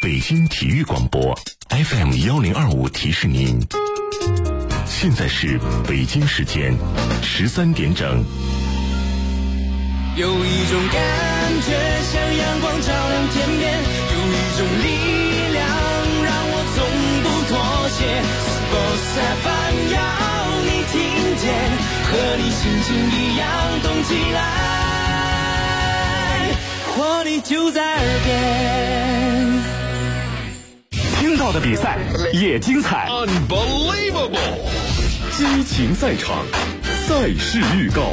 北京体育广播 FM1025提示您，现在是北京时间13点整。 有一种感觉像阳光照亮天边，有一种力量让我从不妥协。Sports FM 要你听见，和你心情一样动起来，活力就在耳边。 听到的比赛也精彩 ，Unbelievable！ 激情赛场，赛事预告。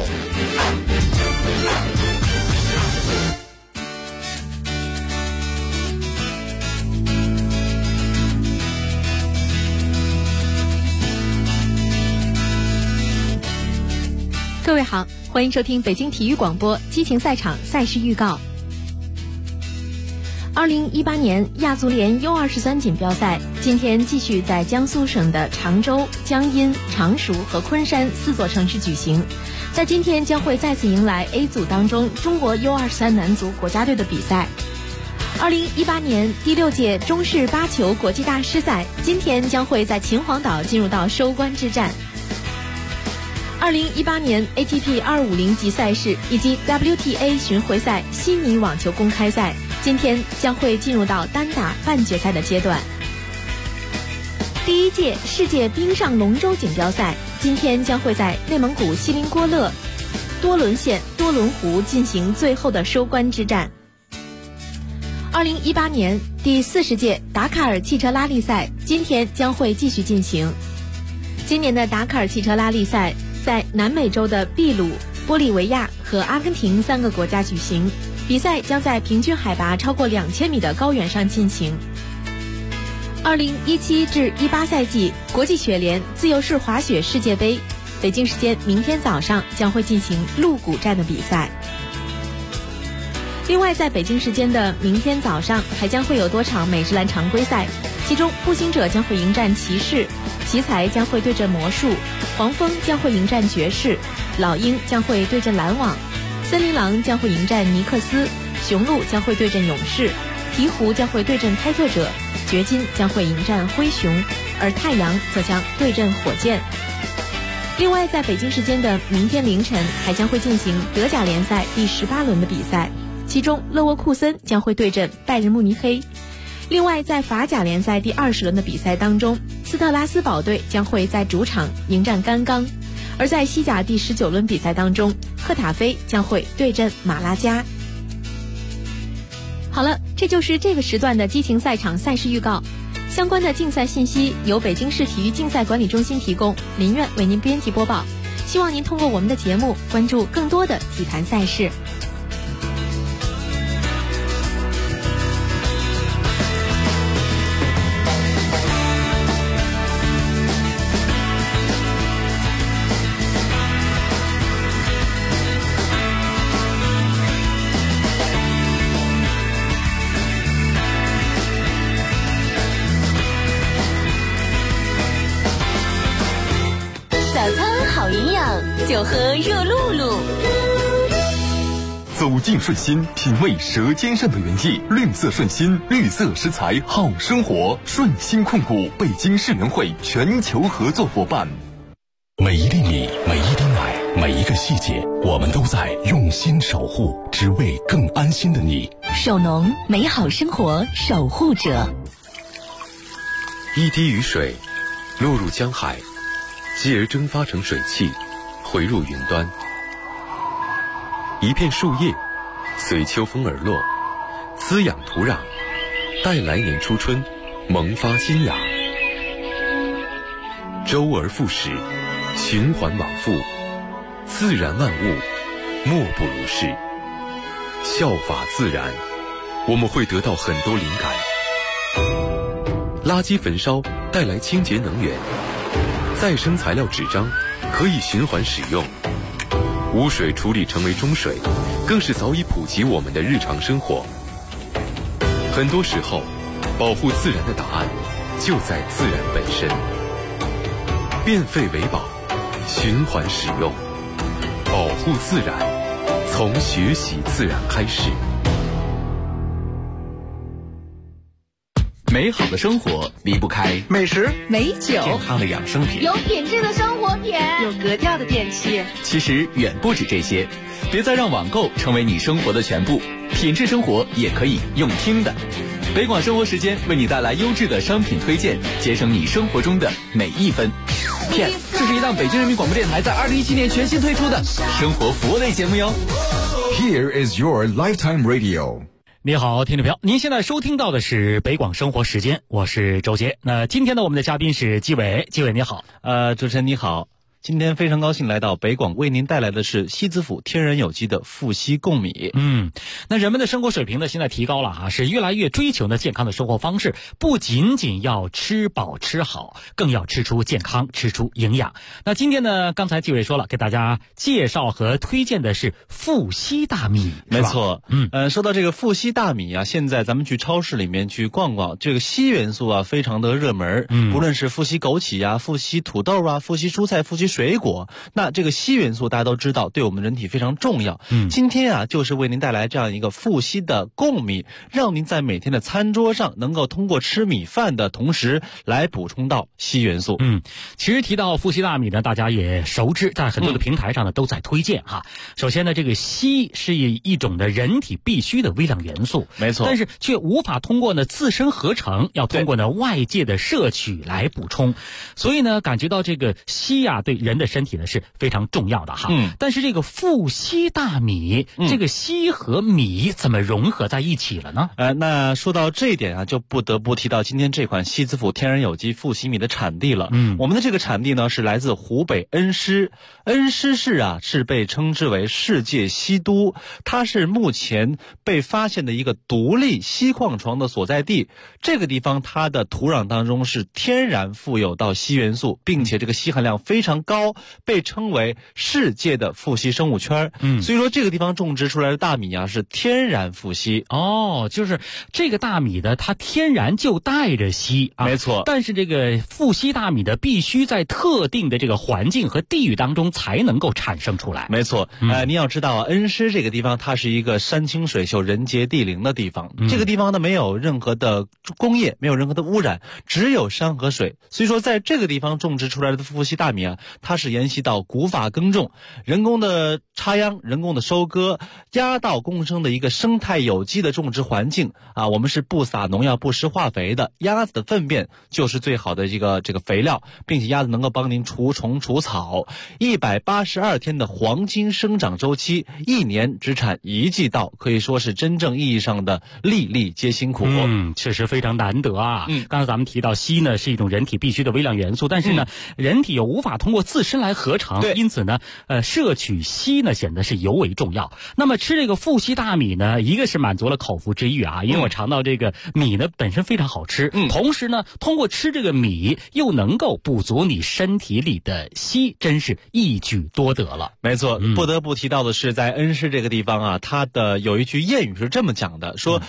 各位好，欢迎收听北京体育广播激情赛场赛事预告。2018年亚足联 U23 锦标赛今天继续在江苏省的常州、江阴、常熟和昆山4座城市举行。在今天将会再次迎来 A 组当中中国 U23 男足国家队的比赛。2018年第6届中式8球国际大师赛今天将会在秦皇岛进入到收官之战。2018年 ATP 250级赛事以及 WTA 巡回赛悉尼网球公开赛今天将会进入到单打半决赛的阶段。第1届世界冰上龙舟锦标赛今天将会在内蒙古锡林郭勒多伦县多伦湖进行最后的收官之战。2018年第40届达喀尔汽车拉力赛今天将会继续进行。今年的达喀尔汽车拉力赛在南美洲的秘鲁、玻利维亚和阿根廷3个国家举行，比赛将在平均海拔超过2000米的高原上进行。2017至18赛季国际雪联自由式滑雪世界杯，北京时间明天早上将会进行鹿谷站的比赛。另外，在北京时间的明天早上还将会有多场美职篮常规赛，其中步行者将会迎战骑士，奇才将会对阵魔术，黄蜂将会迎战爵士，老鹰将会对阵篮网，森林狼将会迎战尼克斯，雄鹿将会对阵勇士，鹈鹕将会对阵开拓者，掘金将会迎战灰熊，而太阳则将对阵火箭。另外，在北京时间的明天凌晨还将会进行德甲联赛第18轮的比赛，其中勒沃库森将会对阵拜仁慕尼黑。另外，在法甲联赛第20轮的比赛当中，斯特拉斯堡队将会在主场迎战甘冈，而在西甲第19轮比赛当中，赫塔菲将会对阵马拉加。好了，这就是这个时段的激情赛场赛事预告。相关的竞赛信息由北京市体育竞赛管理中心提供，林苑为您编辑播报。希望您通过我们的节目关注更多的体坛赛事。 就喝热露露。 走进顺心，品味舌尖上的原意。绿色顺心，绿色食材好生活。顺心控股北京市联会全球合作伙伴。 每一粒米，每一滴奶，每一个细节，我们都在用心守护，只为更安心的你。 守农，美好生活守护者。 一滴雨水落入江海，继而蒸发成水汽，回入云端。一片树叶随秋风而落，滋养土壤，待来年初春萌发新芽。周而复始，循环往复，自然万物莫不如是。效法自然，我们会得到很多灵感。垃圾焚烧带来清洁能源，再生材料纸张可以循环使用，污水处理成为中水，更是早已普及我们的日常生活。很多时候，保护自然的答案就在自然本身。变废为宝，循环使用，保护自然，从学习自然开始。 美好的生活离不开美食、 美酒、 健康的养生品， 有品质的生活品， 有格调的电器。 其实远不止这些，别再让网购成为你生活的全部，品质生活也可以用听的。北广生活时间为你带来优质的商品推荐，节省你生活中的每一分。Yes， 这是一档北京人民广播电台在2017年全新推出的生活服务类节目哟。 Here is your lifetime radio。 你好，听众朋友，您现在收听到的是北广生活时间，我是周杰。那今天呢，我们的嘉宾是纪伟，纪伟你好。 主持人你好。今天非常高兴来到北广，为您带来的是西子府天然有机的富硒贡米。 那人们的生活水平呢，现在提高了啊，是越来越追求呢健康的生活方式，不仅仅要吃饱吃好，更要吃出健康，吃出营养。那今天呢，刚才纪委说了，给大家介绍和推荐的是富硒大米， 没错。说到这个富硒大米啊，现在咱们去超市里面去逛逛，这个硒元素啊非常的热门。无论是富硒枸杞啊、富硒土豆啊、富硒蔬菜、富硒水果，那这个硒元素大家都知道对我们人体非常重要。今天啊就是为您带来这样一个富硒的贡米，让您在每天的餐桌上能够通过吃米饭的同时来补充到硒元素。 其实提到富硒大米呢，大家也熟知，在很多的平台上呢都在推荐哈。首先呢，这个硒是一种的人体必需的微量元素， 没错， 但是却无法通过呢自身合成，要通过呢外界的摄取来补充。所以呢，感觉到这个硒啊对人的身体呢是非常重要的哈。但是这个富硒大米，这个硒和米怎么融合在一起了呢？ 那说到这一点啊，就不得不提到今天这款西子府天然有机富硒米的产地了。我们的这个产地呢是来自湖北恩施，恩施市啊是被称之为世界硒都，它是目前被发现的一个独立硒矿床的所在地。这个地方它的土壤当中是天然富有到硒元素，并且这个硒含量非常高，被称为世界的富硒生物圈。所以说这个地方种植出来的大米啊是天然富硒。 就是这个大米的它天然就带着硒啊， 没错。 但是这个富硒大米的必须在特定的这个环境和地域当中才能够产生出来。 没错。您要知道啊，恩施这个地方它是一个山清水秀、人杰地灵的地方。这个地方呢没有任何的工业，没有任何的污染，只有山和水。所以说在这个地方种植出来的富硒大米啊，它是沿袭到古法耕种、人工的插秧、人工的收割、压稻共生的一个生态有机的种植环境啊。我们是不撒农药、不施化肥的，鸭子的粪便就是最好的这个肥料，并且鸭子能够帮您除虫除草。182天的黄金生长周期，1年只产1季稻，可以说是真正意义上的粒粒皆辛苦。 确实非常难得啊。刚才咱们提到硒呢是一种人体必需的微量元素，但是呢，人体又无法通过自身来合成，因此呢，摄取硒呢显得是尤为重要。那么吃这个富硒大米呢，一个是满足了口腹之欲啊，因为我尝到这个米呢本身非常好吃，同时呢，通过吃这个米又能够补足你身体里的硒，真是一举多得了。 没错。不得不提到的是，在恩施这个地方啊，它的有一句谚语是这么讲的，说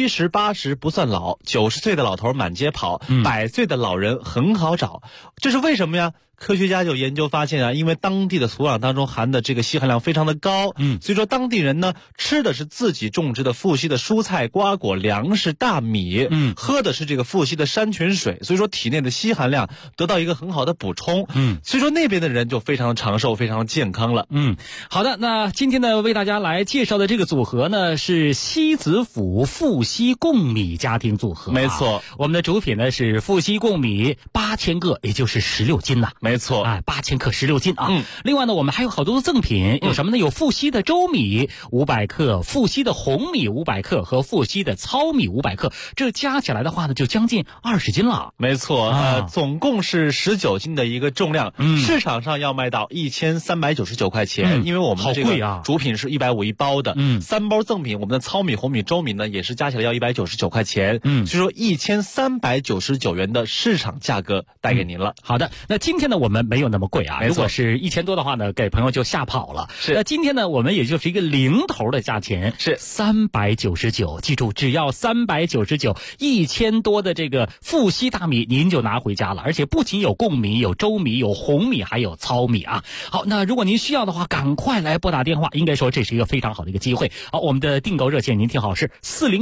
70、80不算老，90岁的老头满街跑，100岁的老人很好找。这是为什么呀？科学家就研究发现啊，因为当地的土壤当中含的这个硒含量非常的高，所以说当地人呢吃的是自己种植的富硒的蔬菜、瓜果、粮食、大米，喝的是这个富硒的山泉水，所以说体内的硒含量得到一个很好的补充，所以说那边的人就非常的长寿，非常的健康了。 好的，那今天呢为大家来介绍的这个组合呢是西子府富硒贡米家庭组合。 没错， 我们的主品呢是富硒贡米8000个，也就是16斤呐。 没错 ，8000克16斤啊。另外呢，我们还有好多的赠品，有什么呢？有富硒的粥米500克，富硒的红米500克和富硒的糙米500克，这加起来的话呢，就将近20斤了。 没错，总共是19斤的一个重量，市场上要卖到1399块钱，因为我们的这个主品是150一包的，3包赠品，我们的糙米、红米、粥米呢也是加起来要199块钱，所以说1399元的市场价格带给您了。 好的，那今天呢呢我们没有那么贵啊，如果是1000多的话呢，给朋友就吓跑了。 是， 那今天呢我们也就是一个零头的价钱， 是 399，记住只要399，1000多的这个富硒大米您就拿回家了，而且不仅有贡米、有粥米、有红米，还有糙米啊。好，那如果您需要的话，赶快来拨打电话，应该说这是一个非常好的一个机会。好，我们的订购热线您听好，是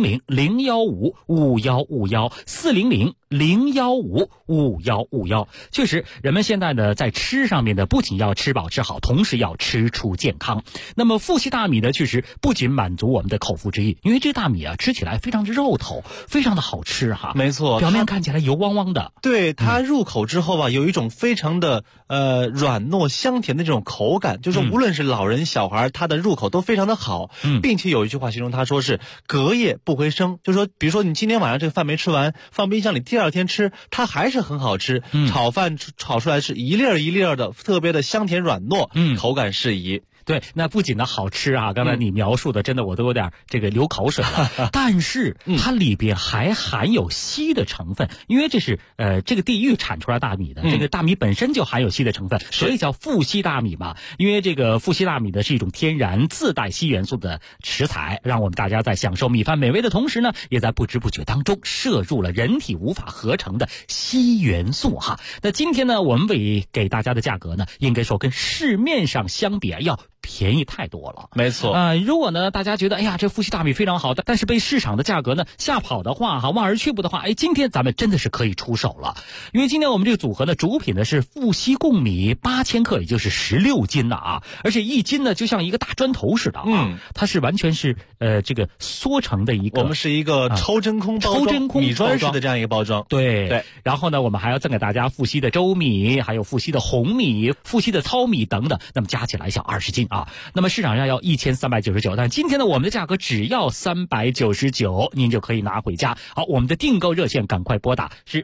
400-015-5151，400-015-5151。确实，人们现在呢在吃上面呢，不仅要吃饱吃好，同时要吃出健康。那么富硒大米呢，确实不仅满足我们的口腹之欲，因为这大米啊吃起来非常的肉头，非常的好吃哈。 没错， 表面看起来油汪汪的， 对，它入口之后啊，有一种非常的软糯香甜的这种口感，就是无论是老人小孩，它的入口都非常的好，并且有一句话形容它说是隔夜不回生，就是说比如说你今天晚上这个饭没吃完，放冰箱里，第二天吃它还是很好吃，炒饭炒出来是一粒儿一粒儿的，特别的香甜软糯，口感适宜。 对，那不仅呢好吃啊，刚才你描述的真的我都有点这个流口水了。但是它里边还含有硒的成分，因为这是这个地域产出来大米的，这个大米本身就含有硒的成分，所以叫富硒大米嘛。因为这个富硒大米呢是一种天然自带硒元素的食材，让我们大家在享受米饭美味的同时呢，也在不知不觉当中摄入了人体无法合成的硒元素哈。那今天呢，我们给大家的价格呢，应该说跟市面上相比要便宜太多了。 没错， 如果呢大家觉得哎呀这富硒大米非常好，但是被市场的价格呢吓跑的话哈，望而却步的话，今天咱们真的是可以出手了。因为今天我们这个组合呢，主品呢是富硒贡米8000克，也就是16斤的啊，而且1斤呢就像一个大砖头似的啊，它是完全是这个缩成的一个， 我们是一个超真空包装， 超真空米砖式的这样一个包装。 对。然后呢，我们还要赠给大家富硒的粥米，还有富硒的红米、富硒的糙米等等，那么加起来像20斤啊。那么市场上要1399，但今天呢我们的价格只要399，您就可以拿回家。好，我们的订购热线赶快拨打是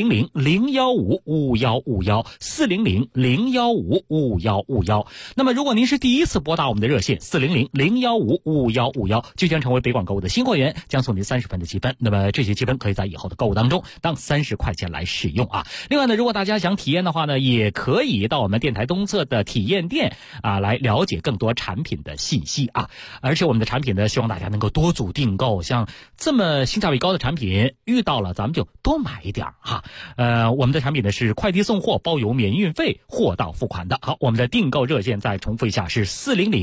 400-015-5151，400-015-5151。那么如果您是第一次拨打我们的热线400-015-5151，就将成为北广购物的新会员，将送您30分的积分。那么这些积分可以在以后的购物当中当30块钱来使用啊。另外呢，如果大家想体验的话呢，也可以到我们电台东侧的体验店啊来了解更多产品的信息啊。而且我们的产品呢，希望大家能够多组订购，像这么性价比高的产品，遇到了咱们就多买一点哈。我们的产品呢是快递送货，包邮免运费，货到付款的。好，我们的订购热线再重复一下是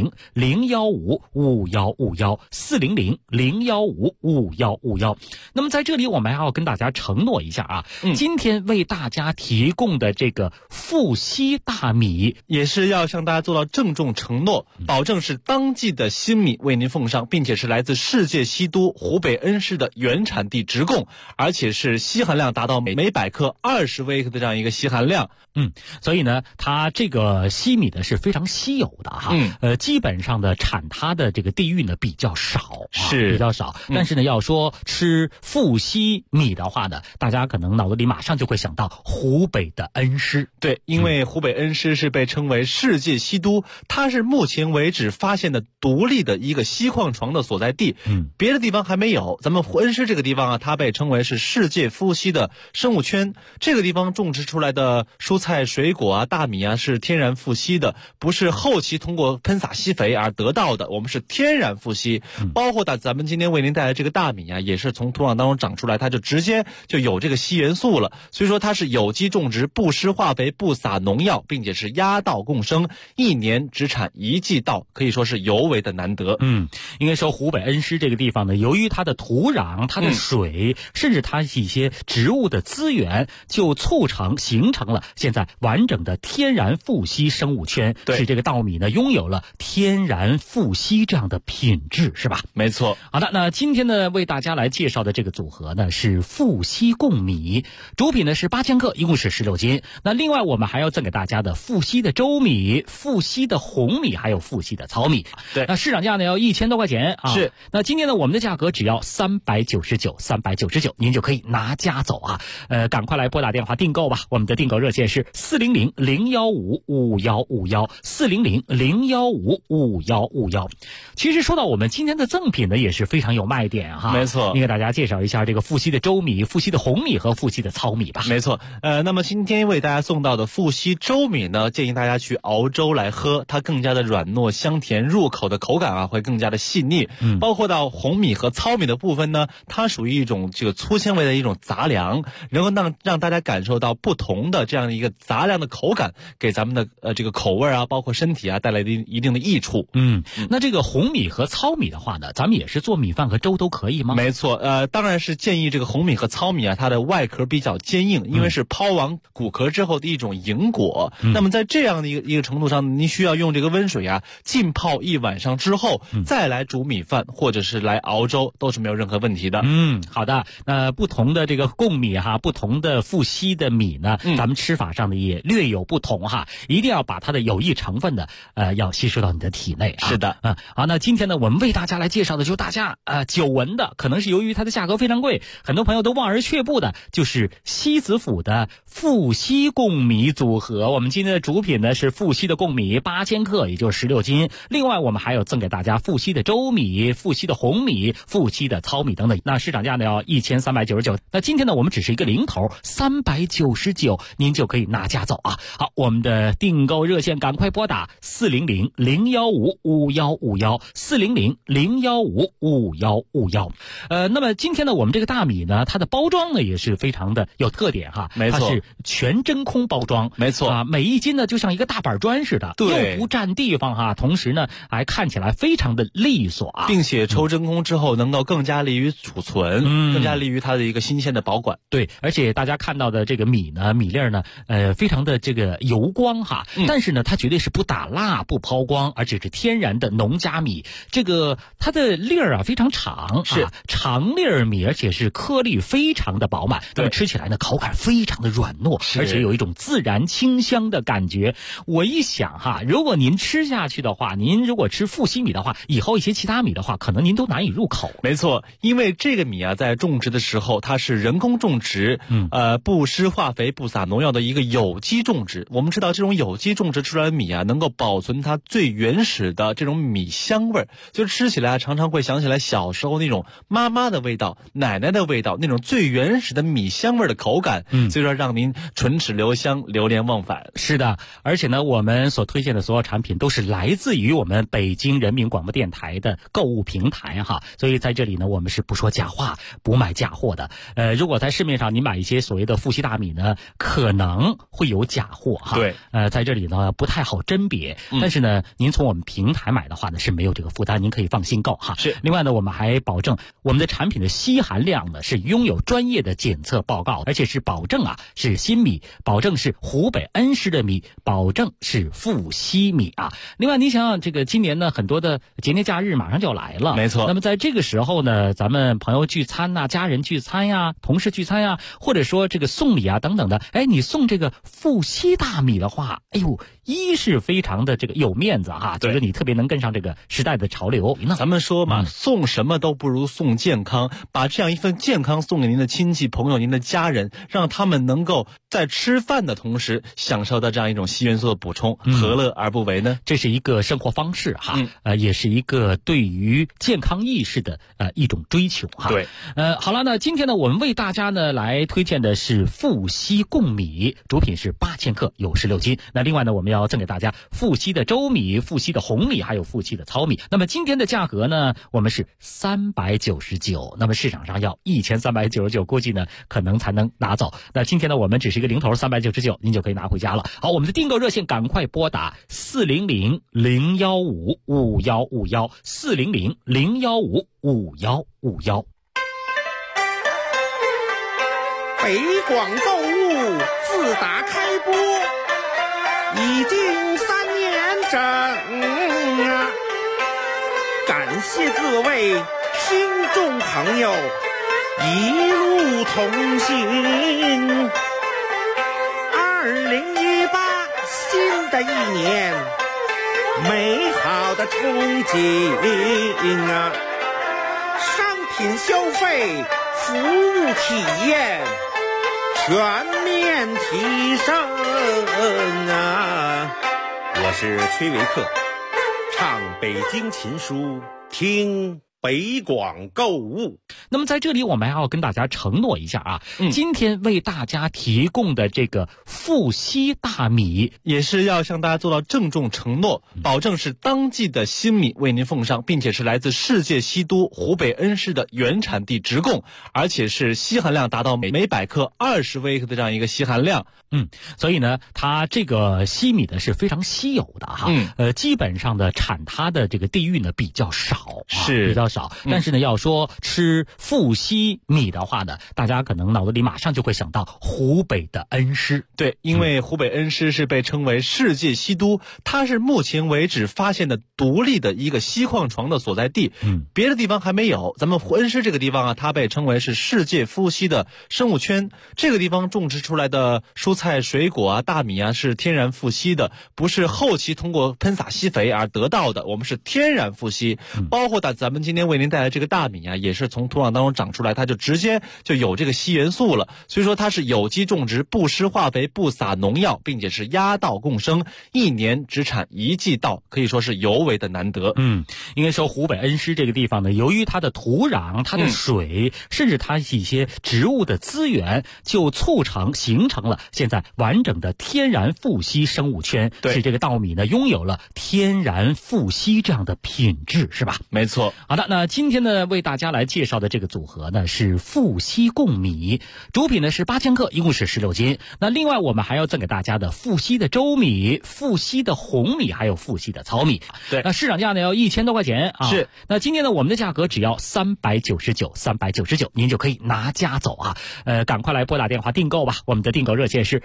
400-015-5151，400-015-5151。那么在这里我们还要跟大家承诺一下啊，今天为大家提供的这个富硒大米， 也是要向大家做到郑重承诺，保证是当季的新米为您奉上，并且是来自世界硒都湖北恩施的原产地直供，而且是硒含量达到每100克20微克的这样一个硒含量。 所以呢，它这个硒米呢是非常稀有的哈。基本上的产它的这个地域呢比较少，比较少。但是呢，要说吃富硒米的话呢，大家可能脑子里马上就会想到湖北的恩施。 对，因为湖北恩施是被称为世界硒都，它是目前为止发现的独立的一个硒矿床的所在地。别的地方还没有。咱们恩施这个地方啊，它被称为是世界富硒的生物圈。这个地方种植出来的蔬菜、水果啊、大米啊是天然富硒的，不是后期通过喷洒硒肥而得到的，我们是天然富硒。包括咱们今天为您带来这个大米啊，也是从土壤当中长出来，它就直接就有这个硒元素了。所以说它是有机种植，不施化肥，不撒农药，并且是压稻共生，1年只产1季稻，可以说是尤为的难得。 应该说湖北恩施这个地方呢，由于它的土壤、它的水，甚至它一些植物的资源，就形成了现在完整的天然富硒生物圈，使这个稻米呢拥有了天然富硒这样的品质，是吧？ 没错。 好的，那今天呢为大家来介绍的这个组合呢是富硒贡米，主品呢是8000克，一共是16斤。那另外我们还要赠给大家的富硒的粥米、富硒的红米米，还有富硒的糙米。 对， 那市场价呢要1000多块钱啊。 是， 那今天呢我们的价格只要399，您就可以拿家走啊。赶快来拨打电话订购吧，我们的订购热线是400-015-5151，400-015-5151。其实说到我们今天的赠品呢，也是非常有卖点哈。 没错， 您给大家介绍一下这个富硒的粥米、富硒的红米和富硒的糙米吧。 没错，那么今天为大家送到的富硒粥米呢，建议大家去熬粥来喝，它更加的软糯香甜，入口的口感啊会更加的细腻。包括到红米和糙米的部分呢，它属于一种这个粗纤维的一种杂粮，能够让大家感受到不同的这样的一个杂粮的口感，给咱们的这个口味啊，包括身体啊带来一定的益处。 那这个红米和糙米的话呢，咱们也是做米饭和粥都可以吗？ 没错，当然是建议这个红米和糙米啊，它的外壳比较坚硬，因为是抛完骨壳之后的一种银果。那么在这样的一个程度上，您需要用这个温水啊浸泡1晚上之后，再来煮米饭或者是来熬粥，都是没有任何问题的。 好的。不同的这个贡米哈，不同的富硒的米呢，咱们吃法上的也略有不同哈，一定要把它的有益成分呢，要吸收到你的体内啊。 是的， 好，那今天呢，我们为大家来介绍的就是大家久闻的，可能是由于它的价格非常贵，很多朋友都望而却步的，就是西子府的富硒贡米组合。我们今天的主品呢是富硒的贡米8000克，也就是16斤。另外我们还有赠给大家富硒的粥米、富硒的红米、富硒的糙米等等。那市场价呢要1399，那今天呢我们只是一个零头，399，您就可以拿家走啊。好，我们的订购热线赶快拨打400-015-5151，400-015-5151。那么今天呢我们这个大米呢，它的包装呢也是非常的有特点哈。 没错， 它是全真空包装。 没错啊，每一斤呢就像一个大板砖似的， 对， 又不占地方哈，同时呢还看起来非常的利索啊， 并且抽真空之后能够更加利于储存，更加利于它的一个新鲜的保管。 对，而且大家看到的这个米呢，米粒儿呢，非常的这个油光哈，但是呢，它绝对是不打蜡、不抛光，而且是天然的农家米。这个它的粒儿啊非常长， 是长粒儿米，而且是颗粒非常的饱满，那么吃起来呢，口感非常的软糯，而且有一种自然清香的感觉。我一想哈，如果您吃下去的话，您如果吃富硒米的话，以后一些其他米的话，可能您都难以入口。 没错，因为这个米啊，在种植的时候，它是人工种植，不施化肥、不撒农药的一个有机种植。我们知道，这种有机种植出来的米啊，能够保存它最原始的这种米香味儿，就是吃起来常常会想起来小时候那种妈妈的味道、奶奶的味道，那种最原始的米香味儿的口感，所以说让您唇齿留香、流连忘返。 是的，而且呢，我们所推荐的所有产品都是来自于我们北京人民广播电台的购物平台哈，所以在这里呢，我们是不说假话、不卖假货的。如果在市面上你买一些所谓的富硒大米呢，可能会有假货哈。 对， 在这里呢不太好甄别，但是呢，您从我们平台买的话呢是没有这个负担，您可以放心购哈。 是。 另外呢，我们还保证我们的产品的硒含量呢是拥有专业的检测报告，而且是保证是新米，保证是湖北恩施的米，保证是富硒米啊。另外，你想想这个今年呢很多的节假日马上就要来了， 没错。 那么在这个时候呢，咱们朋友聚餐呐、家人聚餐呀、同事聚餐呀，或者说这个送礼啊等等的，你送这个富硒大米的话，一是非常的这个有面子哈，觉得你特别能跟上这个时代的潮流。 咱们说嘛，送什么都不如送健康，把这样一份健康送给您的亲戚朋友、您的家人，让他们能够在吃饭的同时享受到这样一种硒元素的补充，何乐而不为呢？ 这是一个生活方式哈，也是一个对于健康意识的一种追求哈。 对， 好了，那今天呢，我们为大家呢来推荐的是富硒贡米，主品是8000克，有16斤。那另外呢，我们要赠给大家富硒的粥米、富硒的红米，还有富硒的糙米。那么今天的价格呢，我们是399，那么市场上要1399，估计呢可能才能拿走。那今天呢，我们只是一个零头399，您就可以拿回家了。好，我们的订购热线赶快拨打400-015-5151，400-015-5151。 北广购物自打开播已经3年整啊，感谢各位听众朋友一路同行。2018新的一年， 美好的憧憬啊！商品消费，服务体验全面提升啊！我是崔维克，唱北京琴书，听北广购物。 那么在这里我们还要跟大家承诺一下啊，今天为大家提供的这个富硒大米也是要向大家做到郑重承诺，保证是当季的新米为您奉上，并且是来自世界硒都湖北恩施的原产地直供，而且是硒含量达到每百克20微克的这样一个硒含量。 所以呢，它这个硒米呢是非常稀有的哈。基本上的产它的这个地域呢比较少，比较少。但是呢，要说吃富硒米的话呢，大家可能脑子里马上就会想到湖北的恩施。 对，因为湖北恩施是被称为世界硒都，它是目前为止发现的独立的一个硒矿床的所在地。别的地方还没有。咱们恩施这个地方啊，它被称为是世界富硒的生物圈。这个地方种植出来的蔬菜水果啊、大米啊是天然富硒的，不是后期通过喷洒硒肥而得到的，我们是天然富硒。包括咱们今天为您带来这个大米啊，也是从土壤当中长出来，它就直接就有这个硒元素了。所以说它是有机种植，不施化肥，不撒农药，并且是压稻共生，1年只产1季稻，可以说是尤为的难得。 应该说湖北恩施这个地方呢，由于它的土壤、它的水，甚至它一些植物的资源，就形成了现在完整的天然富硒生物圈，使这个稻米呢拥有了天然富硒这样的品质，是吧？ 没错。 好的，那今天呢为大家来介绍的这个组合呢是富硒贡米，主品呢是8000克，一共是16斤。那另外我们还要赠给大家的富硒的周米、富硒的红米，还有富硒的糙米。 对， 那市场价呢要1000多块钱啊。 是。 那今天呢我们的价格只要399，您就可以拿家走啊。赶快来拨打电话订购吧，我们的订购热线是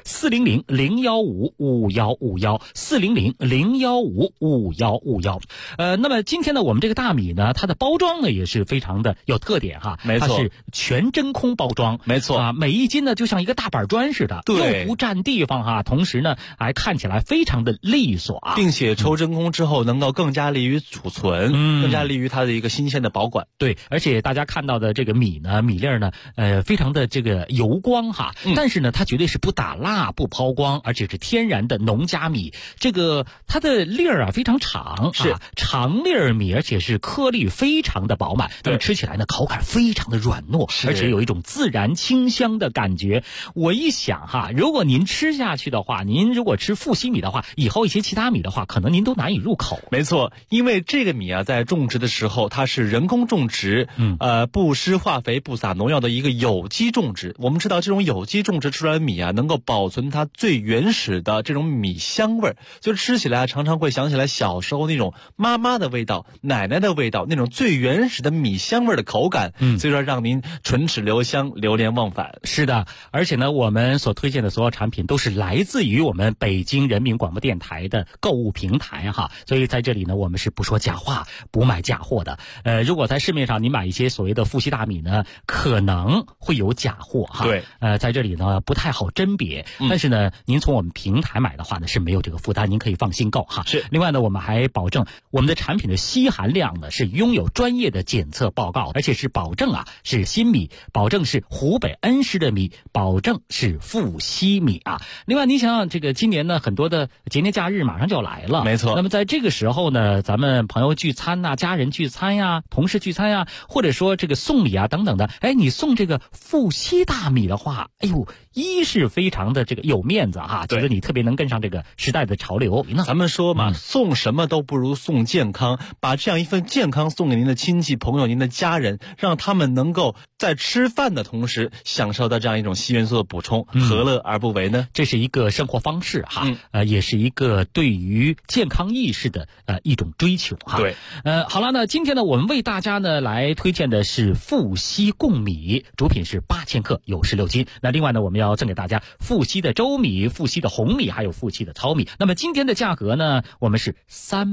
400-015-5151，400-015-5151。那么今天呢我们这个大米呢，它的包装呢也是非常的有特点哈。 没错， 它是全真空包装。 没错啊，每一斤呢就像一个大板砖似的， 对， 又不占地方哈，同时呢还看起来非常的利索啊， 并且抽真空之后能够更加利于储存，更加利于它的一个新鲜的保管。 对，而且大家看到的这个米呢，米粒呢，非常的这个油光哈，但是呢它绝对是不打蜡、不抛光，而且是天然的农家米。这个它的粒儿啊非常长， 是长粒儿米，而且是颗粒非常的饱满，那么吃起来呢口感非常的软糯，而且有一种自然清香的感觉。我一想哈，如果您吃下去的话，您如果吃富硒米的话，以后一些其他米的话，可能您都难以入口。 没错，因为这个米啊，在种植的时候它是人工种植，不施化肥、不撒农药的一个有机种植。我们知道这种有机种植出来的米啊，能够保存它最原始的这种米香味儿，就是吃起来常常会想起来小时候那种妈妈的味道、奶奶的味道，那种最原始的米香味的口感，所以说让您唇齿留香、流连忘返。 是的，而且呢，我们所推荐的所有产品都是来自于我们北京人民广播电台的购物平台哈，所以在这里呢，我们是不说假话、不卖假货的。如果在市面上你买一些所谓的富硒大米呢，可能会有假货哈。 对， 在这里呢不太好甄别，但是呢，您从我们平台买的话呢是没有这个负担，您可以放心购哈。 是。 另外呢，我们还保证我们的产品的硒含量呢是拥有专业的检测报告，而且是保证是新米，保证是湖北恩施的米，保证是富硒米啊。另外，你想想这个今年呢很多的节年假日马上就要来了， 没错。 那么在这个时候呢，咱们朋友聚餐呐、家人聚餐呀、同事聚餐呀，或者说这个送礼啊等等的，你送这个富硒大米的话，一是非常的这个有面子哈，觉得你特别能跟上这个时代的潮流。 咱们说嘛，送什么都不如送健康，把这样一份健康送给您的亲戚朋友、您的家人，让他们能够在吃饭的同时享受到这样一种硒元素的补充，何乐而不为呢？ 这是一个生活方式哈，也是一个对于健康意识的一种追求哈。 对， 好了，那今天呢，我们为大家呢来推荐的是富硒贡米，主品是8000克，有16斤。那另外呢，我们要赠给大家富硒的周米、富硒的红米，还有富硒的糙米。那么今天的价格呢，我们是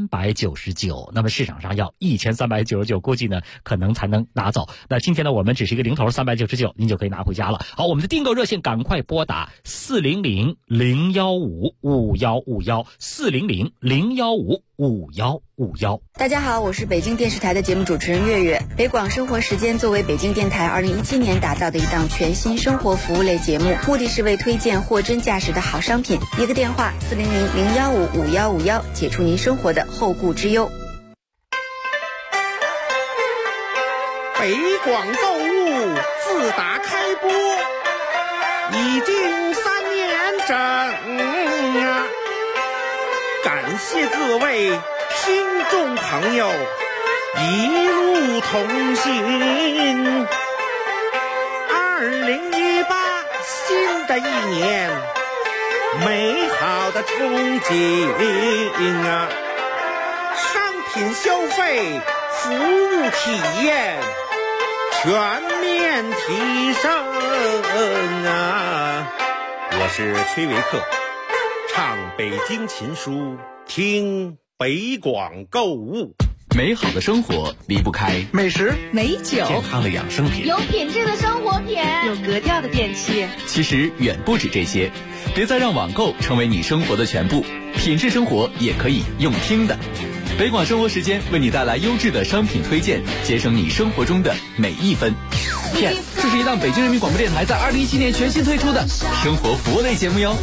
399，那么市场上要1399，估计呢可能才能拿走。那今天呢，我们只是是一个零头399，您就可以拿回家了。好，我们的订购热线赶快拨打400-015-5151，400-015-5151。 大家好，我是北京电视台的节目主持人月月。北广生活时间作为北京电台2017年打造的一档全新生活服务类节目，目的是为推荐货真价实的好商品。一个电话400-015-5151，解除您生活的后顾之忧。 北广购物自打开播已经3年整啊，感谢各位听众朋友一路同行。2018新的一年，美好的憧憬啊，商品消费、服务体验全面提升啊！我是崔维克，唱北京琴书，听北广购物。 美好的生活离不开美食、 美酒、 健康的养生品， 有品质的生活品， 有格调的电器。 其实远不止这些，别再让网购成为你生活的全部，品质生活也可以用听的。北广生活时间为你带来优质的商品推荐，节省你生活中的每一分。Yes， 这是一档北京人民广播电台在2017年全新推出的生活服务类节目哟。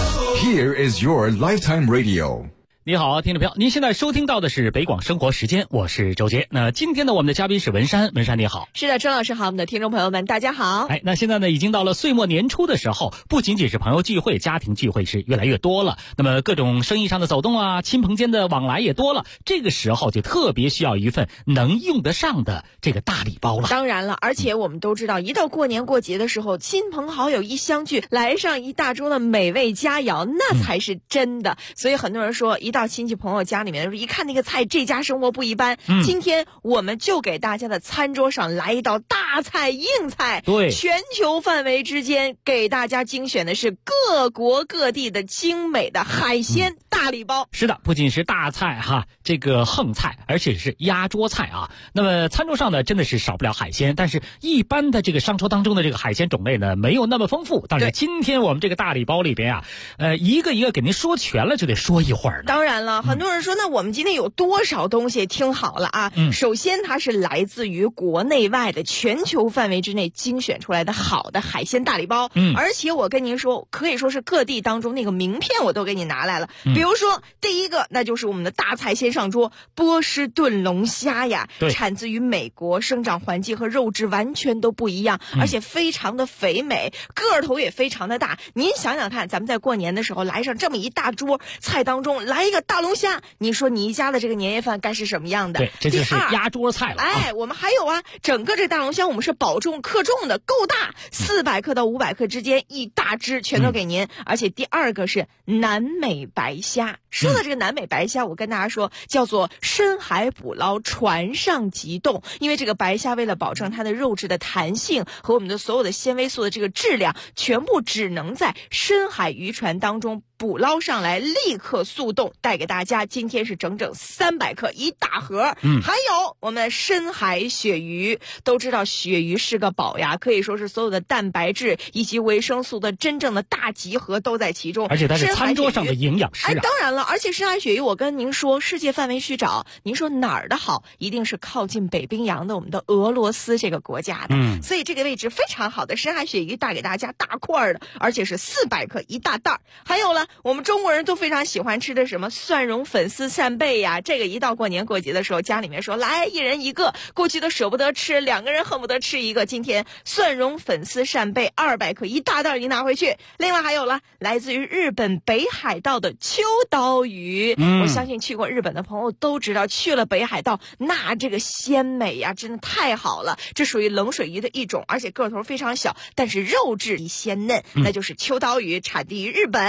Here is your lifetime radio。 你好，听众朋友，您现在收听到的是北广生活时间，我是周杰。那今天呢，我们的嘉宾是文山，文山你好。 是的，周老师好，我们的听众朋友们大家好。 那现在呢，已经到了岁末年初的时候，不仅仅是朋友聚会、家庭聚会是越来越多了，那么各种生意上的走动啊，亲朋间的往来也多了，这个时候就特别需要一份能用得上的这个大礼包了。 当然了，而且我们都知道，一到过年过节的时候，亲朋好友一相聚，来上一大桌的美味佳肴，那才是真的。所以很多人说，一到亲戚朋友家里面，一看那个菜，这家生活不一般。今天我们就给大家的餐桌上来一道大菜硬菜， 对， 全球范围之间给大家精选的是各国各地的精美的海鲜大礼包。 是的，不仅是大菜哈，这个横菜，而且是压桌菜啊。那么餐桌上呢，真的是少不了海鲜，但是一般的这个商桌当中的这个海鲜种类呢，没有那么丰富。但是今天我们这个大礼包里边啊，一个一个给您说全了，就得说一会儿呢。 当然了，很多人说，那我们今天有多少东西？听好了啊，首先它是来自于国内外的全球范围之内精选出来的好的海鲜大礼包，而且我跟您说，可以说是各地当中那个名片我都给你拿来了。比如说第一个，那就是我们的大菜先上桌，波士顿龙虾呀，产自于美国，生长环境和肉质完全都不一样，而且非常的肥美，个头也非常的大。您想想看，咱们在过年的时候来上这么一大桌菜当中来一个大龙虾，你说你一家的这个年夜饭该是什么样的？ 对，这就是压桌菜了。 我们还有啊，整个这大龙虾我们是保重克重的，够大，400克到500克之间，一大只全都给您。而且第二个是南美白虾。说到这个南美白虾，我跟大家说，叫做深海捕捞，船上急冻。因为这个白虾为了保证它的肉质的弹性和我们的所有的纤维素的这个质量，全部只能在深海渔船当中捕捞上来，立刻速冻，带给大家。今天是整整300克一大盒。还有我们深海鳕鱼，都知道鳕鱼是个宝呀，可以说是所有的蛋白质以及维生素的真正的大集合都在其中， 而且它是餐桌上的营养师啊。 当然了，而且深海鳕鱼我跟您说，世界范围去找，您说哪儿的好，一定是靠近北冰洋的我们的俄罗斯这个国家的。所以这个位置非常好的深海鳕鱼带给大家大块的，而且是400克一大袋。还有了，我们中国人都非常喜欢吃的什么蒜蓉粉丝扇贝呀，这个一到过年过节的时候，家里面说来一人一个，过去都舍不得吃，2个人恨不得吃一个。今天蒜蓉粉丝扇贝200克一大袋，你拿回去。另外还有了，来自于日本北海道的秋刀鱼。我相信去过日本的朋友都知道，去了北海道，那这个鲜美呀，真的太好了。这属于冷水鱼的一种，而且个头非常小，但是肉质鲜嫩，那就是秋刀鱼，产地于日本。今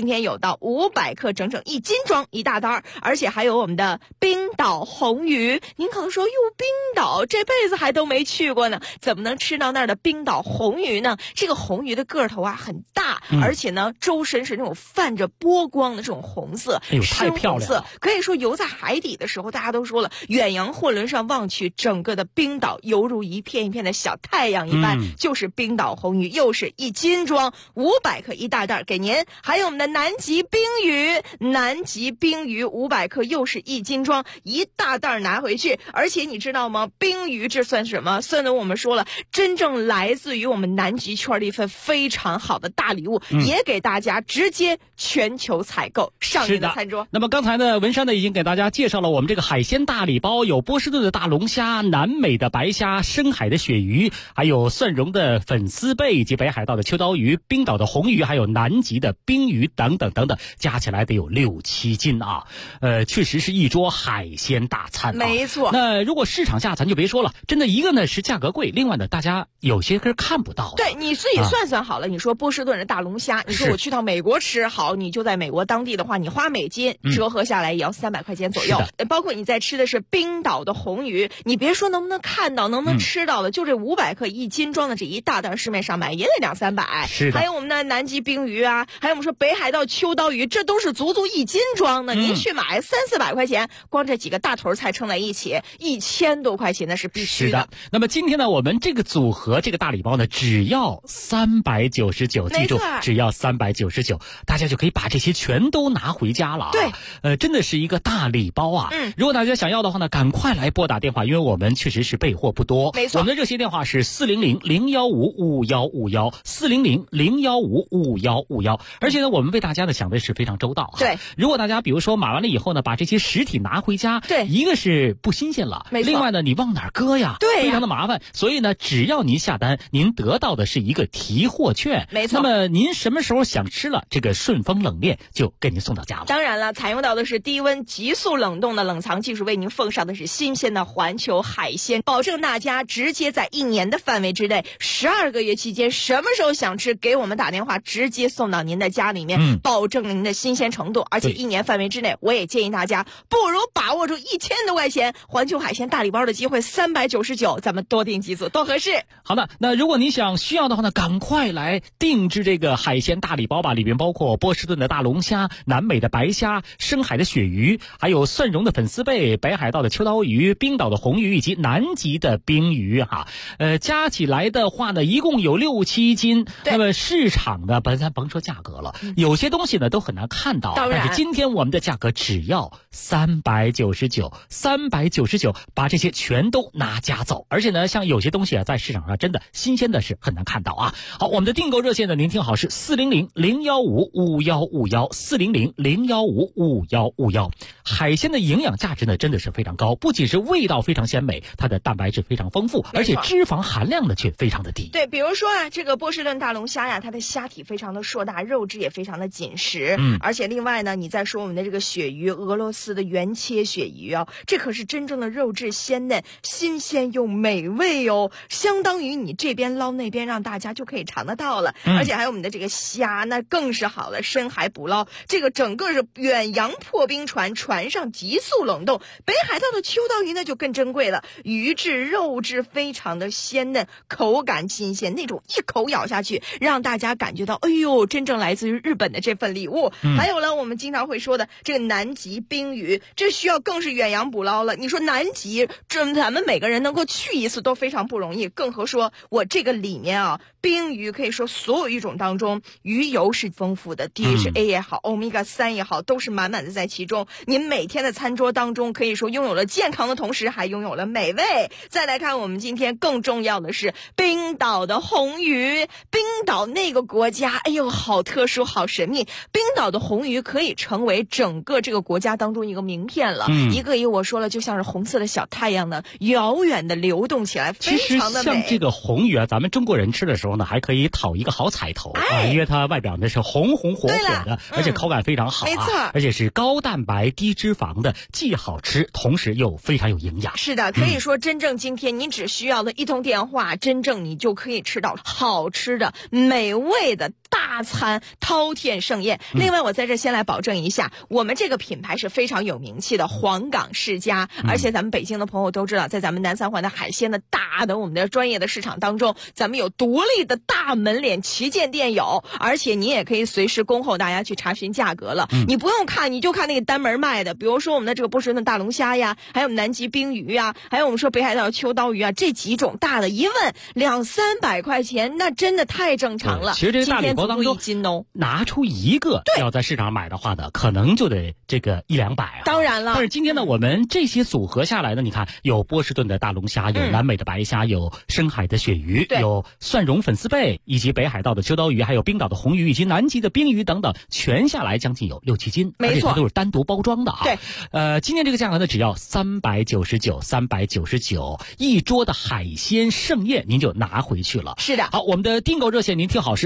今天有到500克，整整1斤装一大袋，而且还有我们的冰岛红鱼。您可能说，哟，冰岛这辈子还都没去过呢，怎么能吃到那儿的冰岛红鱼呢？这个红鱼的个头啊很大，而且呢周身是那种泛着波光的这种红色， 哎呦，太漂亮了！ 可以说游在海底的时候，大家都说了，远洋货轮上望去，整个的冰岛犹如一片一片的小太阳一般，就是冰岛红鱼，又是1斤装，500克一大袋给您。还有我们的南极冰鱼，南极冰鱼500克又是1斤装，一大袋拿回去。而且你知道吗？冰鱼这算什么？算的我们说了，真正来自于我们南极圈的一份非常好的大礼物，也给大家直接全球采购上您的餐桌。 那么刚才呢，文山呢已经给大家介绍了我们这个海鲜大礼包，有波士顿的大龙虾、南美的白虾、深海的鳕鱼，还有蒜蓉的粉丝贝以及北海道的秋刀鱼、冰岛的红鱼，还有南极的冰鱼等等等等，加起来得有6-7斤啊！确实是一桌海鲜大餐啊。 没错。 那如果市场价咱就别说了，真的一个呢是价格贵，另外呢大家有些是看不到的。 对，你自己算算好了，你说波士顿的大龙虾，你说我去到美国吃好，你就在美国当地的话，你花美金折合下来也要300块钱左右。包括你在吃的是冰岛的红鱼，你别说能不能看到，能不能吃到的，就这500克1斤装的这一大袋，市面上买也得200-300。 是的。 还有我们的南极冰鱼啊，还有我们说北海道秋刀鱼，这都是足足1斤装的。您去买300-400块钱，光这几个大头菜称在一起，1000多块钱那是必须的。 那么今天呢，我们这个组合这个大礼包呢，只要399，记住，只要399，大家就可以把这些全都拿回家了啊。 对， 真的是一个大礼包啊。如果大家想要的话呢，赶快来拨打电话，因为我们确实是备货不多。 没错， 我们的热线电话是400-015-5151，400-015-5151。而且呢，我们为大家呢想的是非常周到啊。 对， 如果大家比如说买完了以后呢，把这些实体拿回家， 对， 一个是不新鲜了， 没错。 另外呢，你往哪儿搁呀？ 对， 非常的麻烦。所以呢，只要您下单，您得到的是一个提货券。 没错。 那么您什么时候想吃了，这个顺丰冷链就给您送到家了。 当然了，采用到的是低温急速冷冻的冷藏技术，为您奉上的是新鲜的环球海鲜，保证大家直接在1年的范围之内，12个月期间，什么时候想吃，给我们打电话，直接送到您的家里面，保证您的新鲜程度。而且1年范围之内，我也建议大家不如把握住1000多块钱环球海鲜大礼包的机会，399，咱们多订几组，多合适。 好的，那如果你需要的话呢，赶快来定制这个海鲜大礼包吧，里面包括波士顿的大龙虾、南美的白虾、深海的鳕鱼，还有蒜蓉的粉丝贝、北海道的秋刀鱼、冰岛的红鱼以及南极的冰鱼哈。加起来的话呢，一共有6-7斤。那么市场的咱甭说价格了，有些东西呢都很难看到，但是今天我们的价格只要399，把这些全都拿家走。而且呢，像有些东西啊，在市场上真的新鲜的是很难看到啊。好，我们的订购热线呢，您听好是400-015-5151，400-015-5151。海鲜的营养价值呢，真的是非常高，不仅是味道非常鲜美，它的蛋白质非常丰富，而且脂肪含量呢却非常的低。 对，比如说啊，这个波士顿大龙虾呀，它的虾体非常的硕大，肉质也非常的紧实。而且另外呢，你再说我们的这个鳕鱼，俄罗斯的原切鳕鱼啊，这可是真正的肉质鲜嫩、新鲜又美味哦，相当于你这边捞那边，让大家就可以尝得到了。而且还有我们的这个虾，那更是好了，深海捕捞，这个整个是远洋破冰船上急速冷冻。北海道的秋刀鱼呢就更珍贵了，鱼质肉质非常的鲜嫩，口感新鲜，那种一口咬下去让大家感觉到哎呦，真正来自于日本的这份礼物。还有了我们经常会说的这个南极冰鱼，这需要更是远洋捕捞了。你说南极咱们每个人能够去一次都非常不容易，更何说我这个里面啊，冰鱼可以说所有鱼种当中鱼油是丰富的， DHA 也好，欧米伽3也好，都是满满的在其中。您每天的餐桌当中可以说拥有了健康的同时还拥有了美味。再来看我们今天更重要的是冰岛的红鱼。冰岛那个国家哎呦好特殊好神秘，冰岛的红鱼可以成为整个这个国家当中一个名片了。一个我说了就像是红色的小太阳呢，遥远的流动起来，非常的美。 其实像这个红鱼啊，咱们中国人吃的时候呢，还可以讨一个好彩头啊，因为它外表呢是红红火火的，而且口感非常好啊， 没错， 而且是高蛋白低脂肪的，既好吃同时又非常有营养。 是的，可以说真正今天你只需要的一通电话，真正你就可以吃到好吃的美味的大餐，饕餮盛宴。另外，我在这先来保证一下，我们这个品牌是非常有名气的黄冈世家，而且咱们北京的朋友都知道，在咱们南三环的海鲜的大的我们的专业的市场当中，咱们有独立的大门脸旗舰店有，而且你也可以随时恭候大家去查询价格了。你不用看，你就看那个单门卖的，比如说我们的这个波士顿大龙虾呀，还有南极冰鱼呀，还有我们说北海道秋刀鱼啊，这几种大的一问200-300块钱，那真的太正常了。 其实这个大礼包当中拿出一个要在市场买的话呢，可能就得这个100-200啊。 当然了， 但是今天呢，我们这些组合下来呢，你看有波士顿的大龙虾，有南美的白虾，有深海的鳕鱼，有蒜蓉粉丝贝，以及北海道的秋刀鱼，还有冰岛的红鱼，以及南极的冰鱼等等，全下来将近有6-7斤， 没错， 而且它都是单独包装的啊。 对， 今天这个价格呢，只要399一桌的海鲜盛宴，您就拿回去了。 是的。 好，我们的订购热线您听好是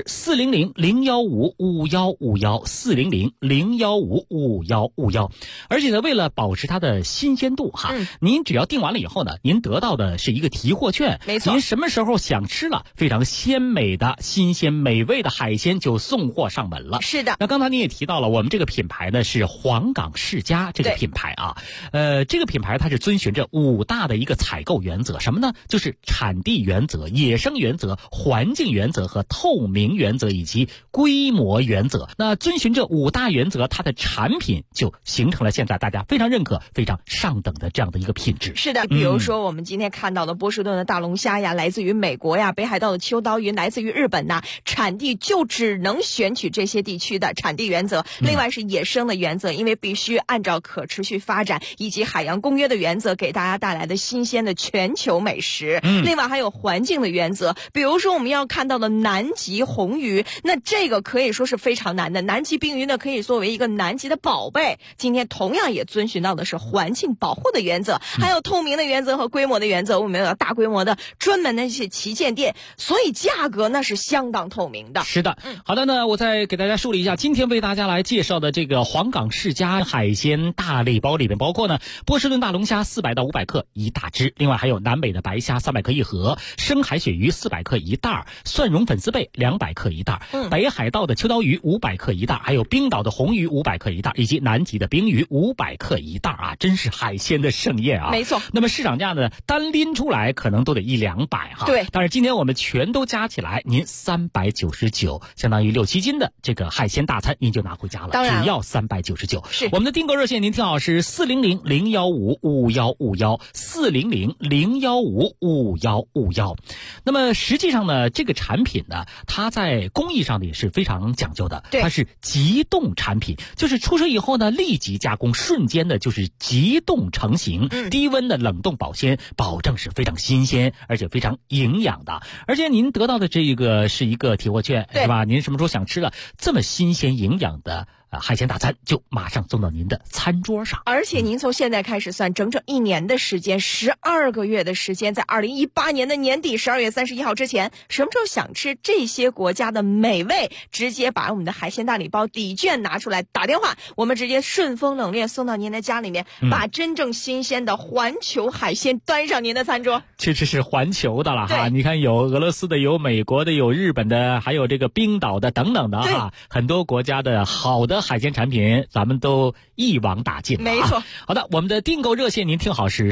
400-015-5151，400-015-5151。而且呢，为了保持它的新鲜度哈，您只要订完了以后呢，您得到的是一个提货券。 没错， 您什么时候想吃了非常鲜美的新鲜美味的海鲜，就送货上门了。 是的。 那刚才您也提到了，我们这个品牌呢是黄冈世家这个品牌啊，这个品牌它是遵循着5大的一个采购原则，什么呢？就是产地原则、野生原则、环境原则和透明原则以及规模原则。那遵循这5大原则，它的产品就形成了现在大家非常认可、非常上等的这样的一个品质。 是的，比如说我们今天看到的波士顿的大龙虾呀，来自于美国呀，北海道的秋刀鱼来自于日本呐，产地就只能选取这些地区的产地原则。另外是野生的原则，因为必须按照可持续发展以及海洋公约的原则，给大家带来的新鲜的全球美食。另外还有环境的原则，比如说我们要看到的南极红鱼，那这个可以说是非常难的。南极冰鱼呢，可以作为一个南极的宝贝，今天同样也遵循到的是环境保护的原则，还有透明的原则和规模的原则。我们有大规模的专门的一些旗舰店，所以价格那是相当透明的。 是的。好的呢，我再给大家梳理一下，今天为大家来介绍的这个黄冈世家海鲜大礼包里面包括呢，波士顿大龙虾400-500克一大只，另外还有南美的白虾300克一盒，深海鳕鱼400克一袋，蒜蓉粉丝贝200克一袋，北海道的秋刀鱼500克一袋，还有冰岛的红鱼500克一袋，以及南极的冰鱼500克一袋啊，真是海鲜的盛宴啊！ 没错。 那么市场价呢，单拎出来可能都得100-200哈。 对。 但是今天我们全都加起来，您399，相当于6-7斤的这个海鲜大餐，您就拿回家了。 当然， 只要399。 是。 我们的订购热线您听好是400-015-5151，400-015-5151。那么实际上呢，这个产品呢，它在工艺上呢也是非常讲究的。它是急冻产品，就是出水以后呢，立即加工，瞬间的就是急冻成型，低温的冷冻保鲜，保证是非常新鲜而且非常营养的。而且您得到的这个是一个提货券，是吧？您什么时候想吃了这么新鲜营养的海鲜大餐，就马上送到您的餐桌上。 而且您从现在开始算，整整1年的时间，12个月的时间，在2018年的年底12月31号之前，什么时候想吃这些国家的美味，直接把我们的海鲜大礼包抵券拿出来，打电话，我们直接顺丰冷链送到您的家里面，把真正新鲜的环球海鲜端上您的餐桌。 其实是环球的了哈，你看有俄罗斯的，有美国的，有日本的，还有这个冰岛的等等的哈，很多国家的好的海鲜产品咱们都一网打尽了。 没错。 好的，我们的订购热线您听好是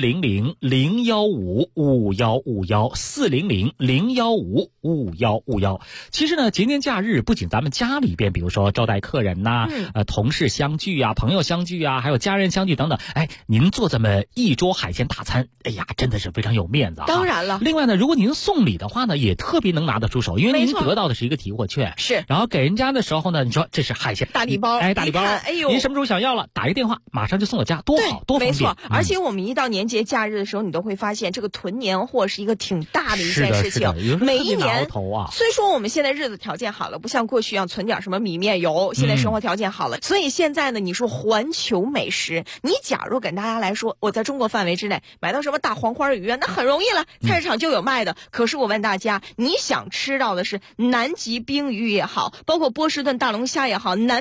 400-015-5151，400-015-5151。其实呢，节年假日不仅咱们家里边，比如说招待客人呐，同事相聚啊，朋友相聚啊，还有家人相聚等等，您做这么一桌海鲜大餐，哎呀，真的是非常有面子啊。 当然了。 另外呢，如果您送礼的话呢，也特别能拿得出手，因为您得到的是一个提货券， 是， 然后给人家的时候呢，你说这是海鲜大礼包， 大礼包，您什么时候想要了，打一电话马上就送到家，多好，多方便。 没错。而且我们一到年节假日的时候，你都会发现这个囤年货是一个挺大的一件事情。每一年，虽说我们现在日子条件好了，不像过去一样存点什么米面油，现在生活条件好了，所以现在呢，你说环球美食，你假如跟大家来说，我在中国范围之内买到什么大黄花鱼啊，那很容易了，菜市场就有卖的。可是我问大家，你想吃到的是南极冰鱼也好，包括波士顿大龙虾也好，南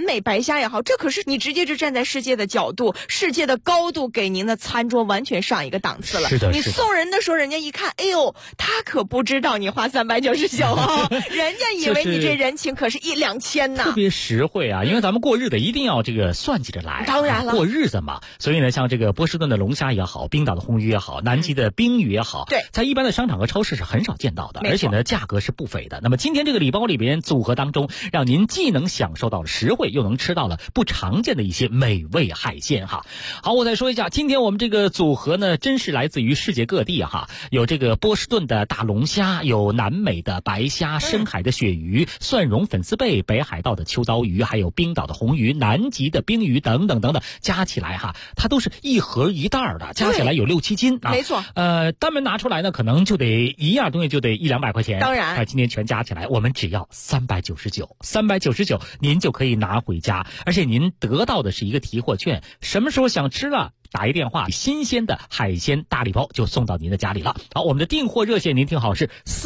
南美白虾也好，这可是你直接就站在世界的角度、世界的高度给您的餐桌完全上一个档次了。 是的， 你送人的时候，人家一看，哎呦，他可不知道你花399啊，人家以为你这人情可是1-2千呢， 特别实惠啊！因为咱们过日子一定要这个算计着来， 当然了， 过日子嘛。所以呢，像这个波士顿的龙虾也好，冰岛的红鱼也好，南极的冰鱼也好， 对， 在一般的商场和超市是很少见到的，而且呢，价格是不菲的。那么今天这个礼包里边组合当中，让您既能享受到了实惠，又能吃到了不常见的一些美味海鲜哈。好，我再说一下，今天我们这个组合呢，真是来自于世界各地哈，有这个波士顿的大龙虾，有南美的白虾，深海的鳕鱼，蒜蓉粉丝贝，北海道的秋刀鱼，还有冰岛的红鱼，南极的冰鱼等等等等，加起来哈，它都是一盒一袋的，加起来有6-7斤啊。 没错。 单门拿出来呢，可能就得一样东西就得100-200块钱。 当然， 今天全加起来，我们只要399，您就可以拿回家，而且您得到的是一个提货券，什么时候想吃了，打一电话，新鲜的海鲜大礼包就送到您的家里了。好，我们的订货热线您听好，是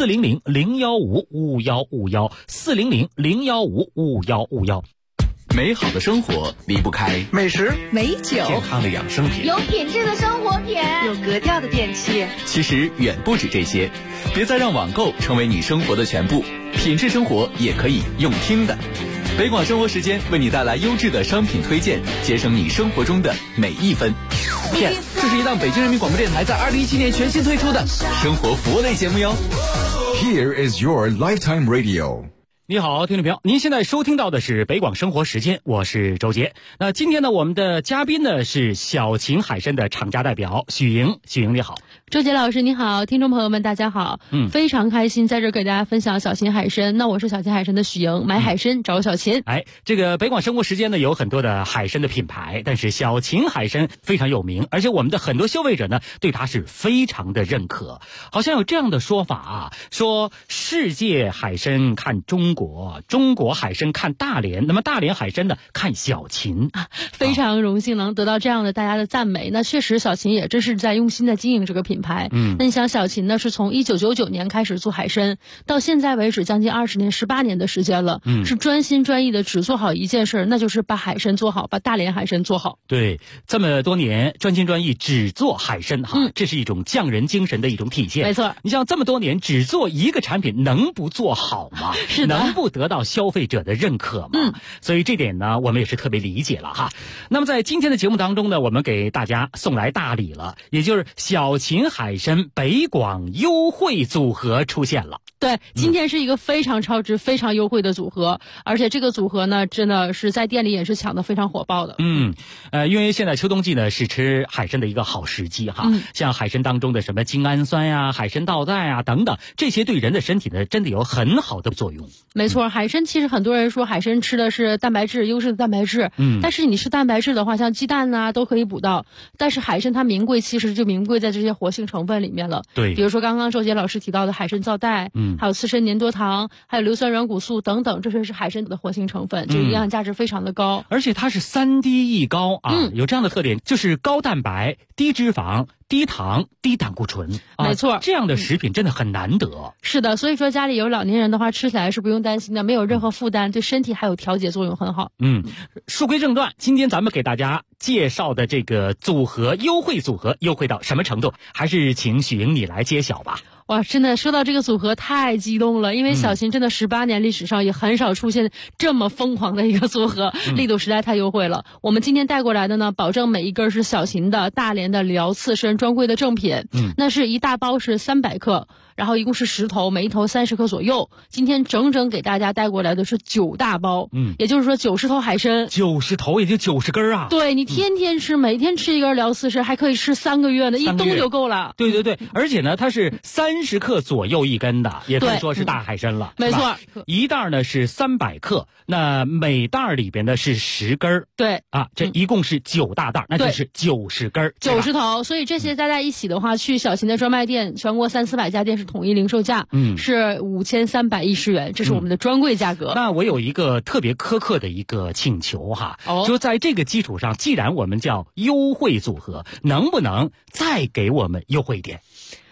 400-015-5151，400-015-5151。 美好的生活离不开美食、 美酒、 健康的养生品， 有品质的生活品， 有格调的电器。 其实远不止这些，别再让网购成为你生活的全部，品质生活也可以用听的。北广生活时间为你带来优质的商品推荐，节省你生活中的每一分。Yes， 这是一档北京人民广播电台在2017年全新推出的生活服务类节目哟。 Here is your lifetime radio。 你好，听众朋友，您现在收听到的是北广生活时间，我是周杰。那今天呢，我们的嘉宾呢是小秦海参的厂家代表许莹。许莹你好。 周杰老师你好，听众朋友们大家好。非常开心在这给大家分享小秦海参。那我是小秦海参的许莹，买海参找小秦。 这个北广生活时间呢有很多的海参的品牌，但是小秦海参非常有名，而且我们的很多消费者呢对它是非常的认可。好像有这样的说法啊，说世界海参看中国，中国海参看大连，那么大连海参呢看小秦啊。非常荣幸能得到这样的大家的赞美。那确实小秦也真是在用心的经营这个品牌。那你想小秦呢是从1999年开始做海参，到现在为止将近20年18年的时间了。是专心专意的只做好一件事，那就是把海参做好，把大连海参做好。 对，这么多年专心专意只做海参哈，这是一种匠人精神的一种体现。 没错， 你像这么多年只做一个产品，能不做好吗？ 是的， 能不得到消费者的认可吗？所以这点呢我们也是特别理解了哈。那么在今天的节目当中呢，我们给大家送来大礼了，也就是小秦海参北广优惠组合出现了。 对，今天是一个非常超值非常优惠的组合，而且这个组合呢真的是在店里也是抢得非常火爆的。 因为现在秋冬季呢是吃海参的一个好时机哈。像海参当中的什么精氨酸呀、海参皂苷啊等等，这些对人的身体呢真的有很好的作用。 没错，海参其实很多人说海参吃的是蛋白质，优质的蛋白质。但是你吃蛋白质的话，像鸡蛋啊都可以补到，但是海参它名贵其实就名贵在这些活性成分里面了。 对， 比如说刚刚周杰老师提到的海参皂苷，还有刺参粘多糖，还有硫酸软骨素等等，这些是海参的活性成分，就营养价值非常的高。 而且它是3低一高啊，有这样的特点，就是高蛋白、低脂肪、低糖、低胆固醇。 没错， 这样的食品真的很难得。 是的，所以说家里有老年人的话，吃起来是不用担心的，没有任何负担，对身体还有调节作用很好。 书归正传，今天咱们给大家介绍的这个组合优惠组合优惠到什么程度，还是请许莹你来揭晓吧。 哇，真的说到这个组合太激动了，因为小秦真的18年历史上也很少出现这么疯狂的一个组合，力度实在太优惠了。我们今天带过来的呢，保证每一根是小秦的大连的辽刺参专柜的正品。那是一大包是300克，然后一共是10头，每一头30克左右。今天整整给大家带过来的是9大包，也就是说90头海参 ，90头也就90根啊。 对，你天天吃，每天吃一根辽刺参，还可以吃3个月呢，一冬就够了。 对对对，而且呢，它是30克左右一根的，也可以说是大海参了。 没错， 一袋呢是300克，那每袋里边呢是10根。 对啊，这一共是9大袋，那就是90根 ，90头。所以这些加在一起的话，去小秦的专卖店，全国300-400家店是统一零售价，是5310元，这是我们的专柜价格。 那我有一个特别苛刻的一个请求哈，就在这个基础上，既然我们叫优惠组合，能不能再给我们优惠一点？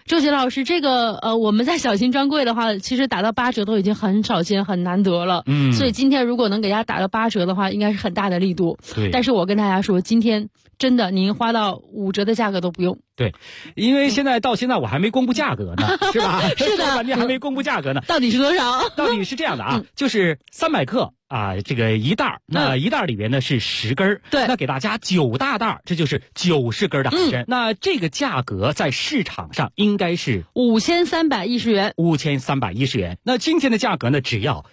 周杰老师，这个我们在小秦专柜的话，其实打到8折都已经很少见、很难得了。所以今天如果能给大家打到8折的话，应该是很大的力度。 对。 但是我跟大家说，今天真的您花到5折的价格都不用。 对，因为到现在我还没公布价格呢，是吧？ 是的， 你还没公布价格呢。 到底是多少？ 到底是这样的啊，就是300克啊，这个一袋，那一袋里边呢是10根， 对， 那给大家9大袋，这就是90根的海参。那这个价格在市场上应该是 5310元 ，5310元。那今天的价格呢，只要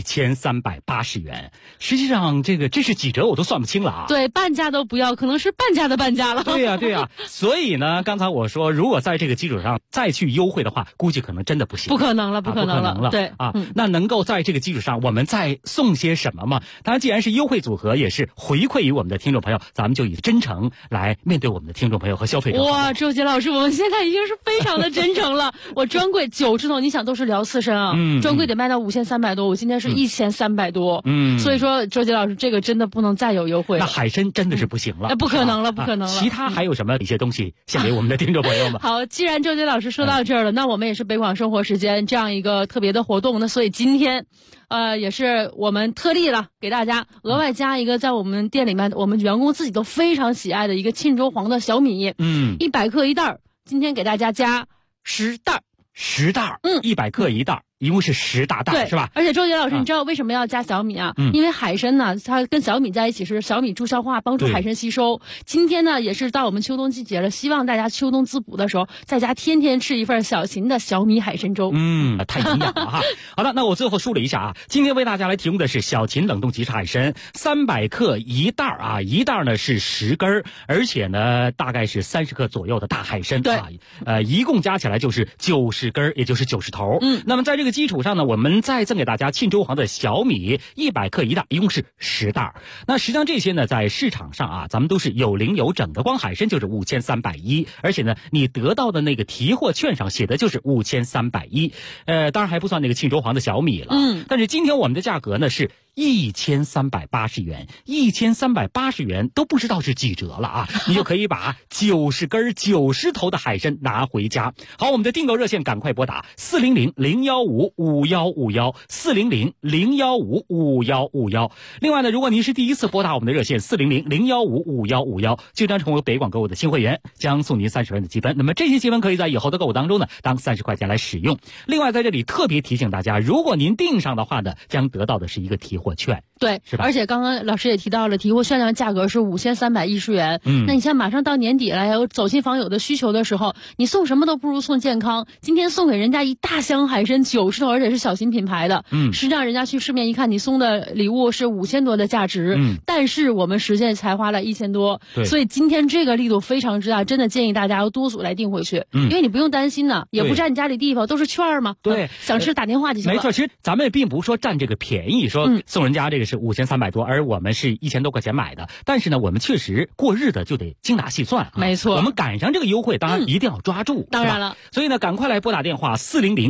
1380元。实际上，这是几折我都算不清了啊。 对，半价都不要，可能是半价的半价了。 对呀，所以呢，刚才我说，如果在这个基础上再去优惠的话，估计可能真的不行。 不可能了。对啊，那能够在这个基础上，我们再送些什么嘛？当然，既然是优惠组合，也是回馈于我们的听众朋友，咱们就以真诚来面对我们的听众朋友和消费者。 哇，周杰老师，我们现在已经是非常的真诚了。我专柜9字头，你想都是聊刺身啊，专柜得卖到5300多，我今天是1300多。所以说周杰老师，这个真的不能再有优惠了。 那海参真的是不行了， 不可能了，不可能了。 其他还有什么一些东西献给我们的听众朋友们？ 好，既然周杰老师说到这儿了，那我们也是北广生活时间这样一个特别的活动，那所以今天也是我们特例了，给大家额外加一个在我们店里面我们员工自己都非常喜爱的一个沁州黄的小米，100克一袋，今天给大家加10袋 ，10袋，100克一袋。一共是10大袋，是吧？ 而且周杰老师，你知道为什么要加小米啊？因为海参呢，它跟小米在一起是小米助消化，帮助海参吸收。今天呢，也是到我们秋冬季节了，希望大家秋冬滋补的时候，在家天天吃一份小秦的小米海参粥。 太营养了哈。好的，那我最后梳理一下啊，今天为大家来提供的是小秦冷冻即食海参，300克一袋啊，一袋呢是10根，而且呢大概是30克左右的大海参， 对， 一共加起来就是90根，也就是90头。那么在这个基础上呢，我们再赠给大家沁州黄的小米100克一袋，一共是10袋。那实际上这些呢，在市场上啊，咱们都是有零有整的，光海参就是5310，而且呢，你得到的那个提货券上写的就是5310，当然还不算那个沁州黄的小米了。但是今天我们的价格呢是1380元，1380元都不知道是几折了啊！你就可以把90根90头的海参拿回家。好，我们的订购热线赶快拨打400-015-5151，400-015-5151。另外呢，如果您是第一次拨打我们的热线400-015-5151，就将成为北广购物的新会员，将送您30元的积分。那么这些积分可以在以后的购物当中呢，当30块钱来使用。另外在这里特别提醒大家，如果您订上的话呢，将得到的是一个提货券。 对， 是吧？ 而且刚刚老师也提到了，提货券的价格是5310元。那你像马上到年底了，有走亲访友的需求的时候，你送什么都不如送健康。今天送给人家一大箱海参90头，而且是小秦品牌的。实际上人家去市面一看，你送的礼物是5000多的价值，但是我们实际才花了1000多。所以今天这个力度非常之大，真的建议大家要多组来订回去，因为你不用担心呢，也不占你家里地方，都是券嘛。 对， 想吃打电话就行了。 没错，其实咱们并不是说占这个便宜，说送人家这个是5300多，而我们是1000多块钱买的。但是呢，我们确实过日子就得精打细算啊。 没错， 我们赶上这个优惠，当然一定要抓住。 当然了， 所以呢，赶快来拨打电话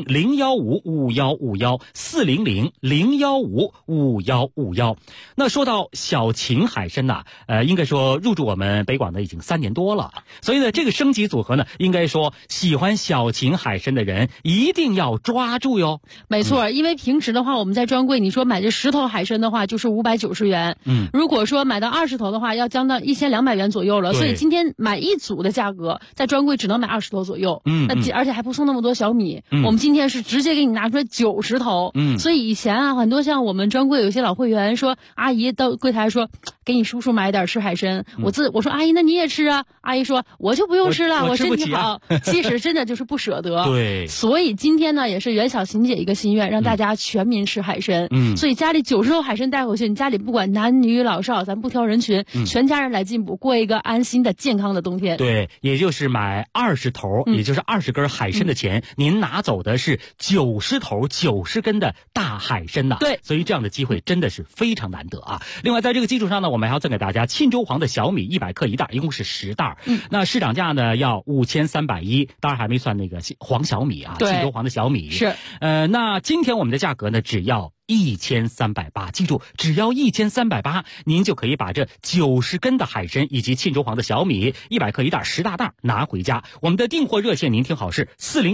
400-015-5151，400-015-5151。那说到小秦海参呐，应该说入驻我们北广呢已经3年多了。所以呢，这个升级组合呢，应该说喜欢小秦海参的人一定要抓住哟。 没错，因为平时的话，我们在专柜你说买这10头海参的话，就是590元。如果说买到20头的话，要将到1200元左右了。所以今天买一组的价格，在专柜只能买20头左右。而且还不送那么多小米。我们今天是直接给你拿出来90头。所以以前啊，很多像我们专柜有些老会员说，阿姨到柜台说，给你叔叔买点吃海参。我说阿姨，那你也吃啊？阿姨说我就不用吃了，我身体好。其实真的就是不舍得。 对。 所以今天呢，也是袁小琴姐一个心愿，让大家全民吃海参。所以家里90头海参带回去，你家里不管男女老少，咱不挑人群，全家人来进补，过一个安心的健康的冬天。 对，也就是买20头，也就是20根海参的钱，您拿走的是90头90根的大海参呐。 对， 所以这样的机会真的是非常难得啊。另外在这个基础上呢，我们还要赠给大家沁州黄的小米100克一袋，一共是10袋。那市场价呢要5310，当然还没算那个黄小米啊，沁州黄的小米是。 那今天我们的价格呢只要 1380，记住，只要1380，您就可以把这90根的海参以及沁州黄的小米100克1袋10大袋拿回家。我们的订货热线您听好是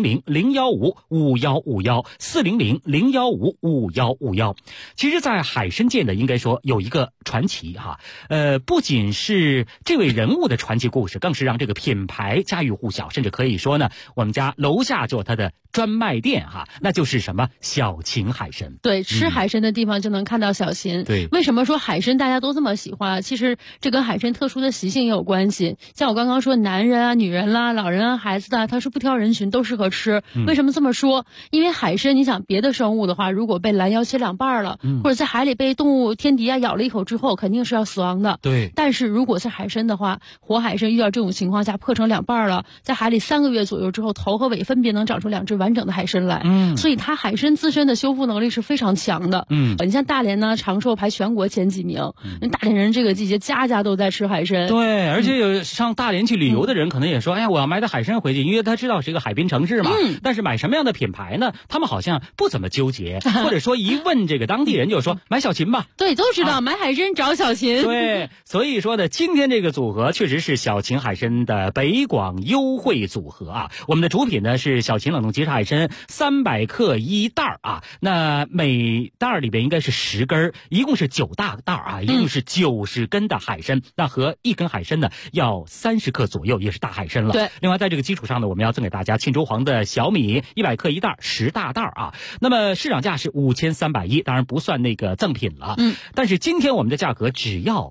400-015-5151，400-015-5151。其实在海参界呢，应该说有一个传奇哈，不仅是这位人物的传奇故事，更是让这个品牌家喻户晓，甚至可以说呢，我们家楼下就有它的专卖店哈，那就是什么小秦海参。 对，吃海参的地方就能看到小秦。 对， 为什么说海参大家都这么喜欢？其实这跟海参特殊的习性也有关系。像我刚刚说，男人啊、女人啦、老人啊、孩子啊，他是不挑人群，都适合吃。为什么这么说？因为海参，你想别的生物的话，如果被拦腰切两半了，或者在海里被动物天敌啊咬了一口之后，肯定是要死亡的。 对。 但是如果是海参的话，活海参遇到这种情况下破成两半了，在海里3个月左右之后，头和尾分别能长出2只完整的海参来。所以它海参自身的修复能力是非常强的。你像大连呢，长寿排全国前几名。大连人这个季节家家都在吃海参。 对，而且有上大连去旅游的人可能也说，哎呀，我要买点海参回去，因为他知道是一个海滨城市嘛。但是买什么样的品牌呢？他们好像不怎么纠结，或者说一问这个当地人就说买小秦吧。 对，都知道买海参找小秦。 对，所以说呢，今天这个组合确实是小秦海参的北广优惠组合啊。我们的主品呢是小秦冷冻即食海参300克1袋啊，那每袋里边应该是10根，一共是9大袋啊，一共是90根的海参，那和1根海参呢要30克左右，也是大海参了。 对， 另外在这个基础上呢，我们要赠给大家沁州黄的小米100克1袋10大袋啊，那么市场价是5310，当然不算那个赠品了。但是今天我们的价格只要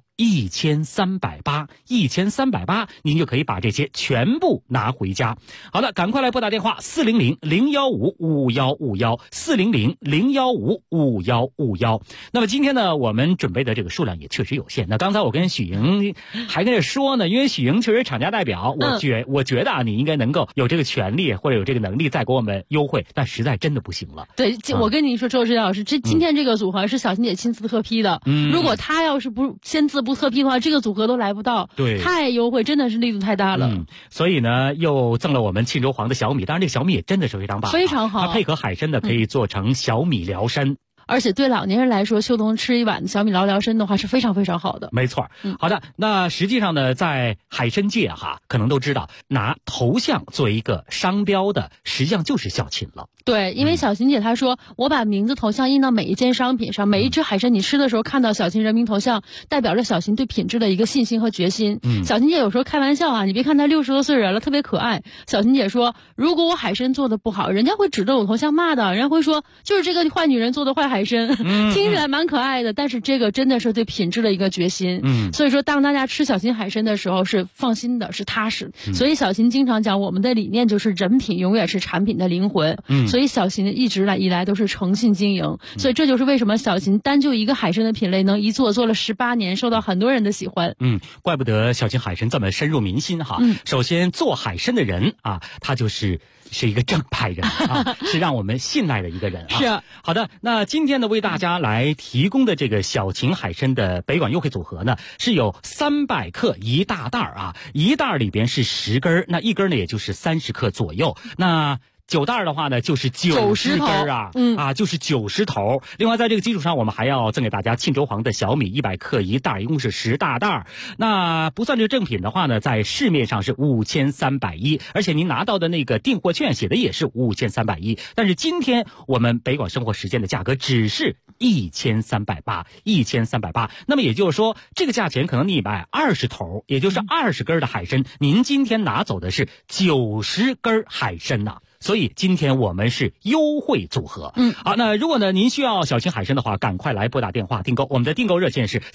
1380，1380，您就可以把这些全部拿回家。好了，赶快来拨打电话400-015-5151，400-015-5151。那么今天呢，我们准备的这个数量也确实有限。那刚才我跟许莹还跟这说呢，因为许莹确实是厂家代表，我觉得啊，你应该能够有这个权利或者有这个能力再给我们优惠，但实在真的不行了。 对，我跟你说，周指导老师，今天这个组合是小秦姐亲自特批的。如果她要是不签字不特批的话，这个组合都来不到。 对， 太优惠，真的是力度太大了。 所以呢，又赠了我们沁州黄的小米，当然这个小米也真的是非常棒， 非常好。 它配合海参的可以做成小米辽参。 而且对老年人来说，秋冬吃一碗小米辽参的话是非常非常好的。 没错。好的，那实际上呢，在海参界哈，可能都知道拿头像作为一个商标的，实际上就是小秦了。 对，因为小秦姐她说，我把名字头像印到每一件商品上，每一只海参你吃的时候看到小秦人名头像，代表着小秦对品质的一个信心和决心。小秦姐有时候开玩笑啊，你别看她60多岁人了，特别可爱。小秦姐说，如果我海参做的不好，人家会指着我头像骂的，人家会说就是这个坏女人做的坏海参。听起来蛮可爱的，但是这个真的是对品质的一个决心。所以说当大家吃小秦海参的时候是放心的，是踏实。所以小秦经常讲，我们的理念就是人品永远是产品的灵魂。所以小秦一直以来都是诚信经营。所以这就是为什么小秦单就一个海参的品类能一做了18年，受到很多人的喜欢。 怪不得小秦海参这么深入民心哈。首先做海参的人啊，他是一个正派人啊，是让我们信赖的一个人啊。 是。 好的，那今天呢，为大家来提供的这个小秦海参的北广优惠组合呢，是有300克1大袋啊，一袋里边是10根，那一根呢也就是30克左右。那9袋的话呢，就是90根啊，就是90头。另外，在这个基础上，我们还要赠给大家沁州黄的小米100克1袋，一共是10大袋。那不算这个正品的话呢，在市面上是5310，而且您拿到的那个订货券写的也是5310。但是今天我们北广生活时间的价格只是1380，1380。那么也就是说，这个价钱可能你买20头，也就是20根的海参，您今天拿走的是90根海参呐。所以今天我们是优惠组合。好，那如果呢您需要小秦海参的话，赶快来拨打电话订购。我们的订购热线是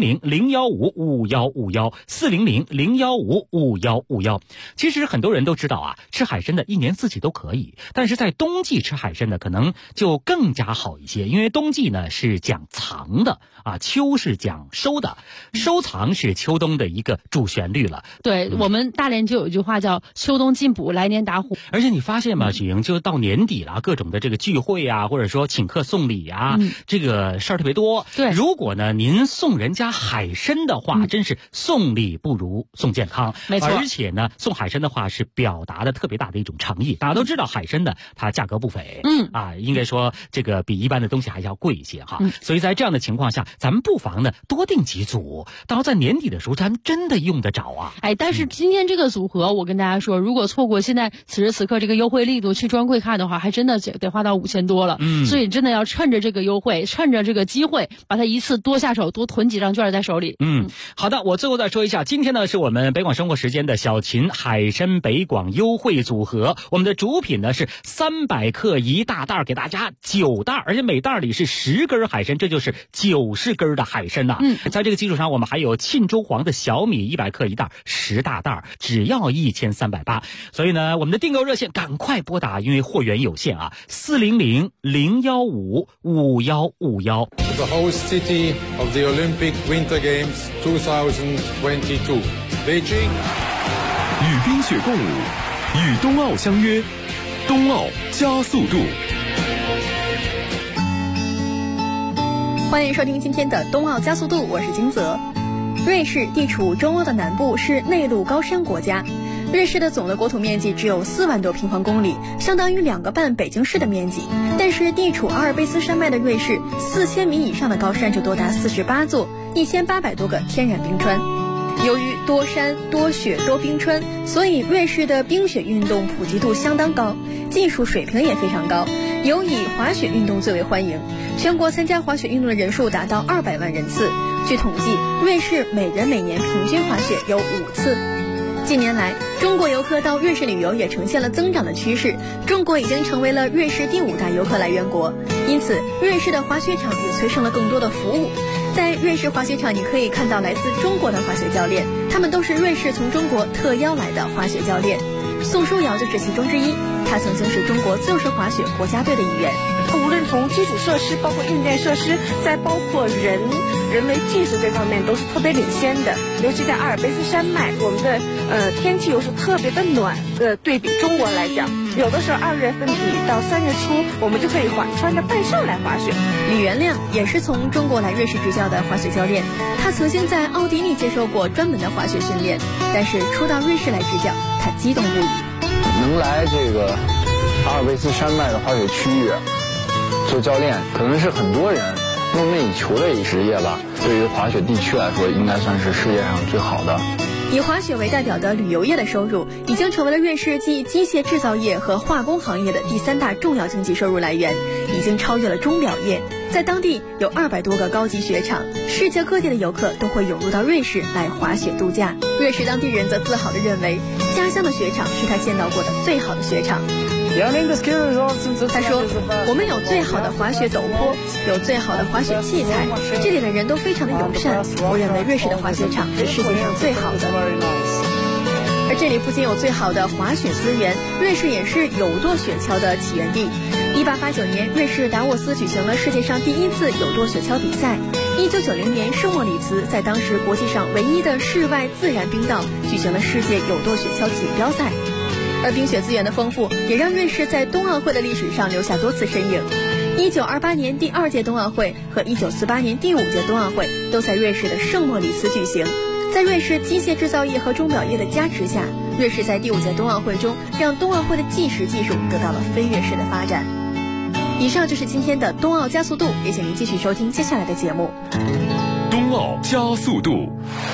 400-015-5151，400-015-5151。其实很多人都知道啊，吃海参的一年四季都可以，但是在冬季吃海参呢，可能就更加好一些，因为冬季呢是讲藏的啊，秋是讲收的，收藏是秋冬的一个主旋律了。 对，我们大连就有一句话叫秋冬进补，来年打虎。 而且你发现吗？ 嘛，许莹，就到年底了，各种的这个聚会啊，或者说请客送礼啊，这个事儿特别多。 对， 如果呢您送人家海参的话，真是送礼不如送健康。 没错， 而且呢，送海参的话是表达的特别大的一种诚意。大家都知道海参呢，它价格不菲，应该说这个比一般的东西还要贵一些哈。所以在这样的情况下，咱们不妨呢多订几组，到在年底的时候，咱们真的用得着啊。 但是今天这个组合，我跟大家说，如果错过现在此时此刻这个优惠力度去专柜看的话，还真的得花到5000多了。所以真的要趁着这个优惠，趁着这个机会，把它一次多下手，多囤几张券在手里。 好的，我最后再说一下，今天呢是我们北广生活时间的小秦海参北广优惠组合，我们的主品呢是300克一大袋，给大家9袋，而且每袋里是10根海参，这就是90根的海参呐。在这个基础上，我们还有沁州黄的小米100克一袋，10大袋，只要1380。所以呢，我们的订购热线赶快拨打，因为货源有限啊，400-015-5151。 The host city of the Olympic Winter Games 2022, Beijing. 与冰雪共舞，与冬奥相约，冬奥加速度。 欢迎收听今天的冬奥加速度，我是金泽。瑞士地处中欧的南部，是内陆高山国家。瑞士的总的国土面积只有4万多平方公里，相当于2个半北京市的面积。但是地处阿尔卑斯山脉的瑞士，4000米以上的高山就多达48座，1800多个天然冰川。由于多山多雪多冰川，所以瑞士的冰雪运动普及度相当高，技术水平也非常高，尤以滑雪运动最为欢迎。全国参加滑雪运动的人数达到200万人次。据统计，瑞士每人每年平均滑雪有5次。近年来，中国游客到瑞士旅游也呈现了增长的趋势，中国已经成为了瑞士第5大游客来源国，因此瑞士的滑雪场也催生了更多的服务。在瑞士滑雪场，你可以看到来自中国的滑雪教练，他们都是瑞士从中国特邀来的滑雪教练。宋书瑶就是其中之一，他曾经是中国自由式滑雪国家队的一员。 无论从基础设施，包括硬件设施，再包括人为技术这方面都是特别领先的。尤其在阿尔卑斯山脉，我们的天气又是特别的暖，对比中国来讲，有的时候2月份底到3月初，我们就可以穿着半袖来滑雪。 李元亮也是从中国来瑞士执教的滑雪教练，他曾经在奥地利接受过专门的滑雪训练，但是初到瑞士来执教，他激动不已。 能来这个阿尔卑斯山脉的滑雪区域做教练，可能是很多人梦寐以求的一职业吧。对于滑雪地区来说，应该算是世界上最好的。 以滑雪为代表的旅游业的收入，已经成为了瑞士继机械制造业和化工行业的第3大重要经济收入来源，已经超越了钟表业。在当地有200多个高级雪场，世界各地的游客都会涌入到瑞士来滑雪度假。瑞士当地人则自豪地认为，家乡的雪场是他见到过的最好的雪场。他说，我们有最好的滑雪陡坡，有最好的滑雪器材，这里的人都非常的友善，我认为瑞士的滑雪场是世界上最好的。而这里不仅有最好的滑雪资源，瑞士也是有舵雪橇的起源地。1889年，瑞士达沃斯举行了世界上第1次有舵雪橇比赛。1990年，圣莫里茨在当时国际上唯一的室外自然冰道举行了世界有舵雪橇锦标赛。而冰雪资源的丰富，也让瑞士在冬奥会的历史上留下多次身影。1928年第2届冬奥会和1948年第5届冬奥会都在瑞士的圣莫里茨举行。在瑞士机械制造业和钟表业的加持下，瑞士在第5届冬奥会中让冬奥会的计时技术得到了飞跃式的发展。以上就是今天的冬奥加速度，也请您继续收听接下来的节目。 冬奥加速度。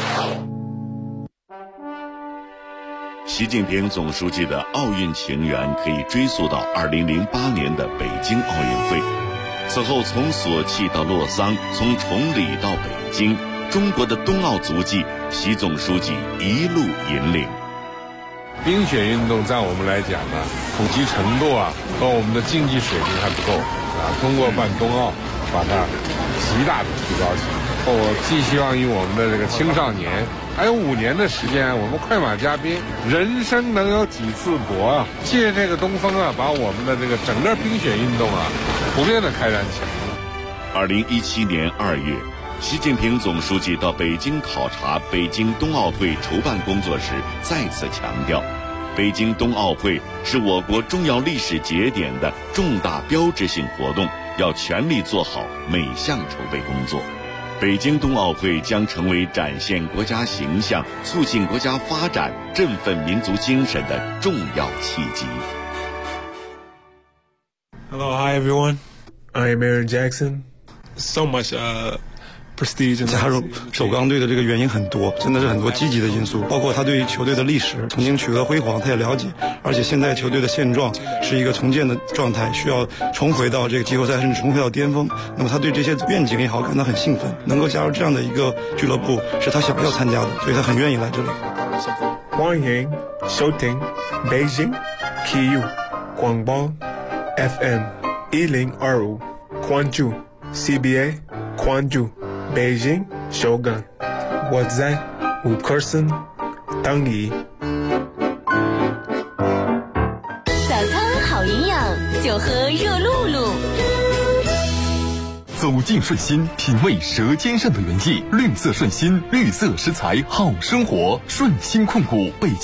习近平总书记的奥运情缘可以追溯到2008年的北京奥运会。此后从索契到洛桑，从崇礼到北京，中国的冬奥足迹，习总书记一路引领。 冰雪运动在我们来讲呢，普及程度和我们的竞技水平还不够通过办冬奥，把它极大的提高起来。我寄希望于我们的这个青少年，还有5年的时间，我们快马加鞭，人生能有几次搏借这个东风把我们的这个整个冰雪运动普遍的开展起来。 2017年2月，习近平总书记到北京考察北京冬奥会筹办工作时，再次强调， 北京冬奥会是我国重要历史节点的重大标志性活动，要全力做好每项筹备工作。北京冬奥会将成为展现国家形象、促进国家发展、振奋民族精神的重要契机。 Hello, hi everyone. I'm Aaron Jackson. So much prestige. 加入首钢队的这个原因很多，真的是很多积极的因素，包括他对于球队的历史曾经取得辉煌，他也了解，而且现在球队的现状是一个重建的状态，需要重回到这个季后赛，甚至重回到巅峰。那么他对这些愿景也好感到很兴奋，能够加入这样的一个俱乐部是他想要参加的，所以他很愿意来这里。 欢迎收听北京 KU 广播 FM 1025，关注 CBA， 关注北京首钢，我在五棵松等你。 早餐好营养，就喝热露露。 走进顺心，品味舌尖上的原意。绿色顺心，绿色食材好生活。顺心控股北京。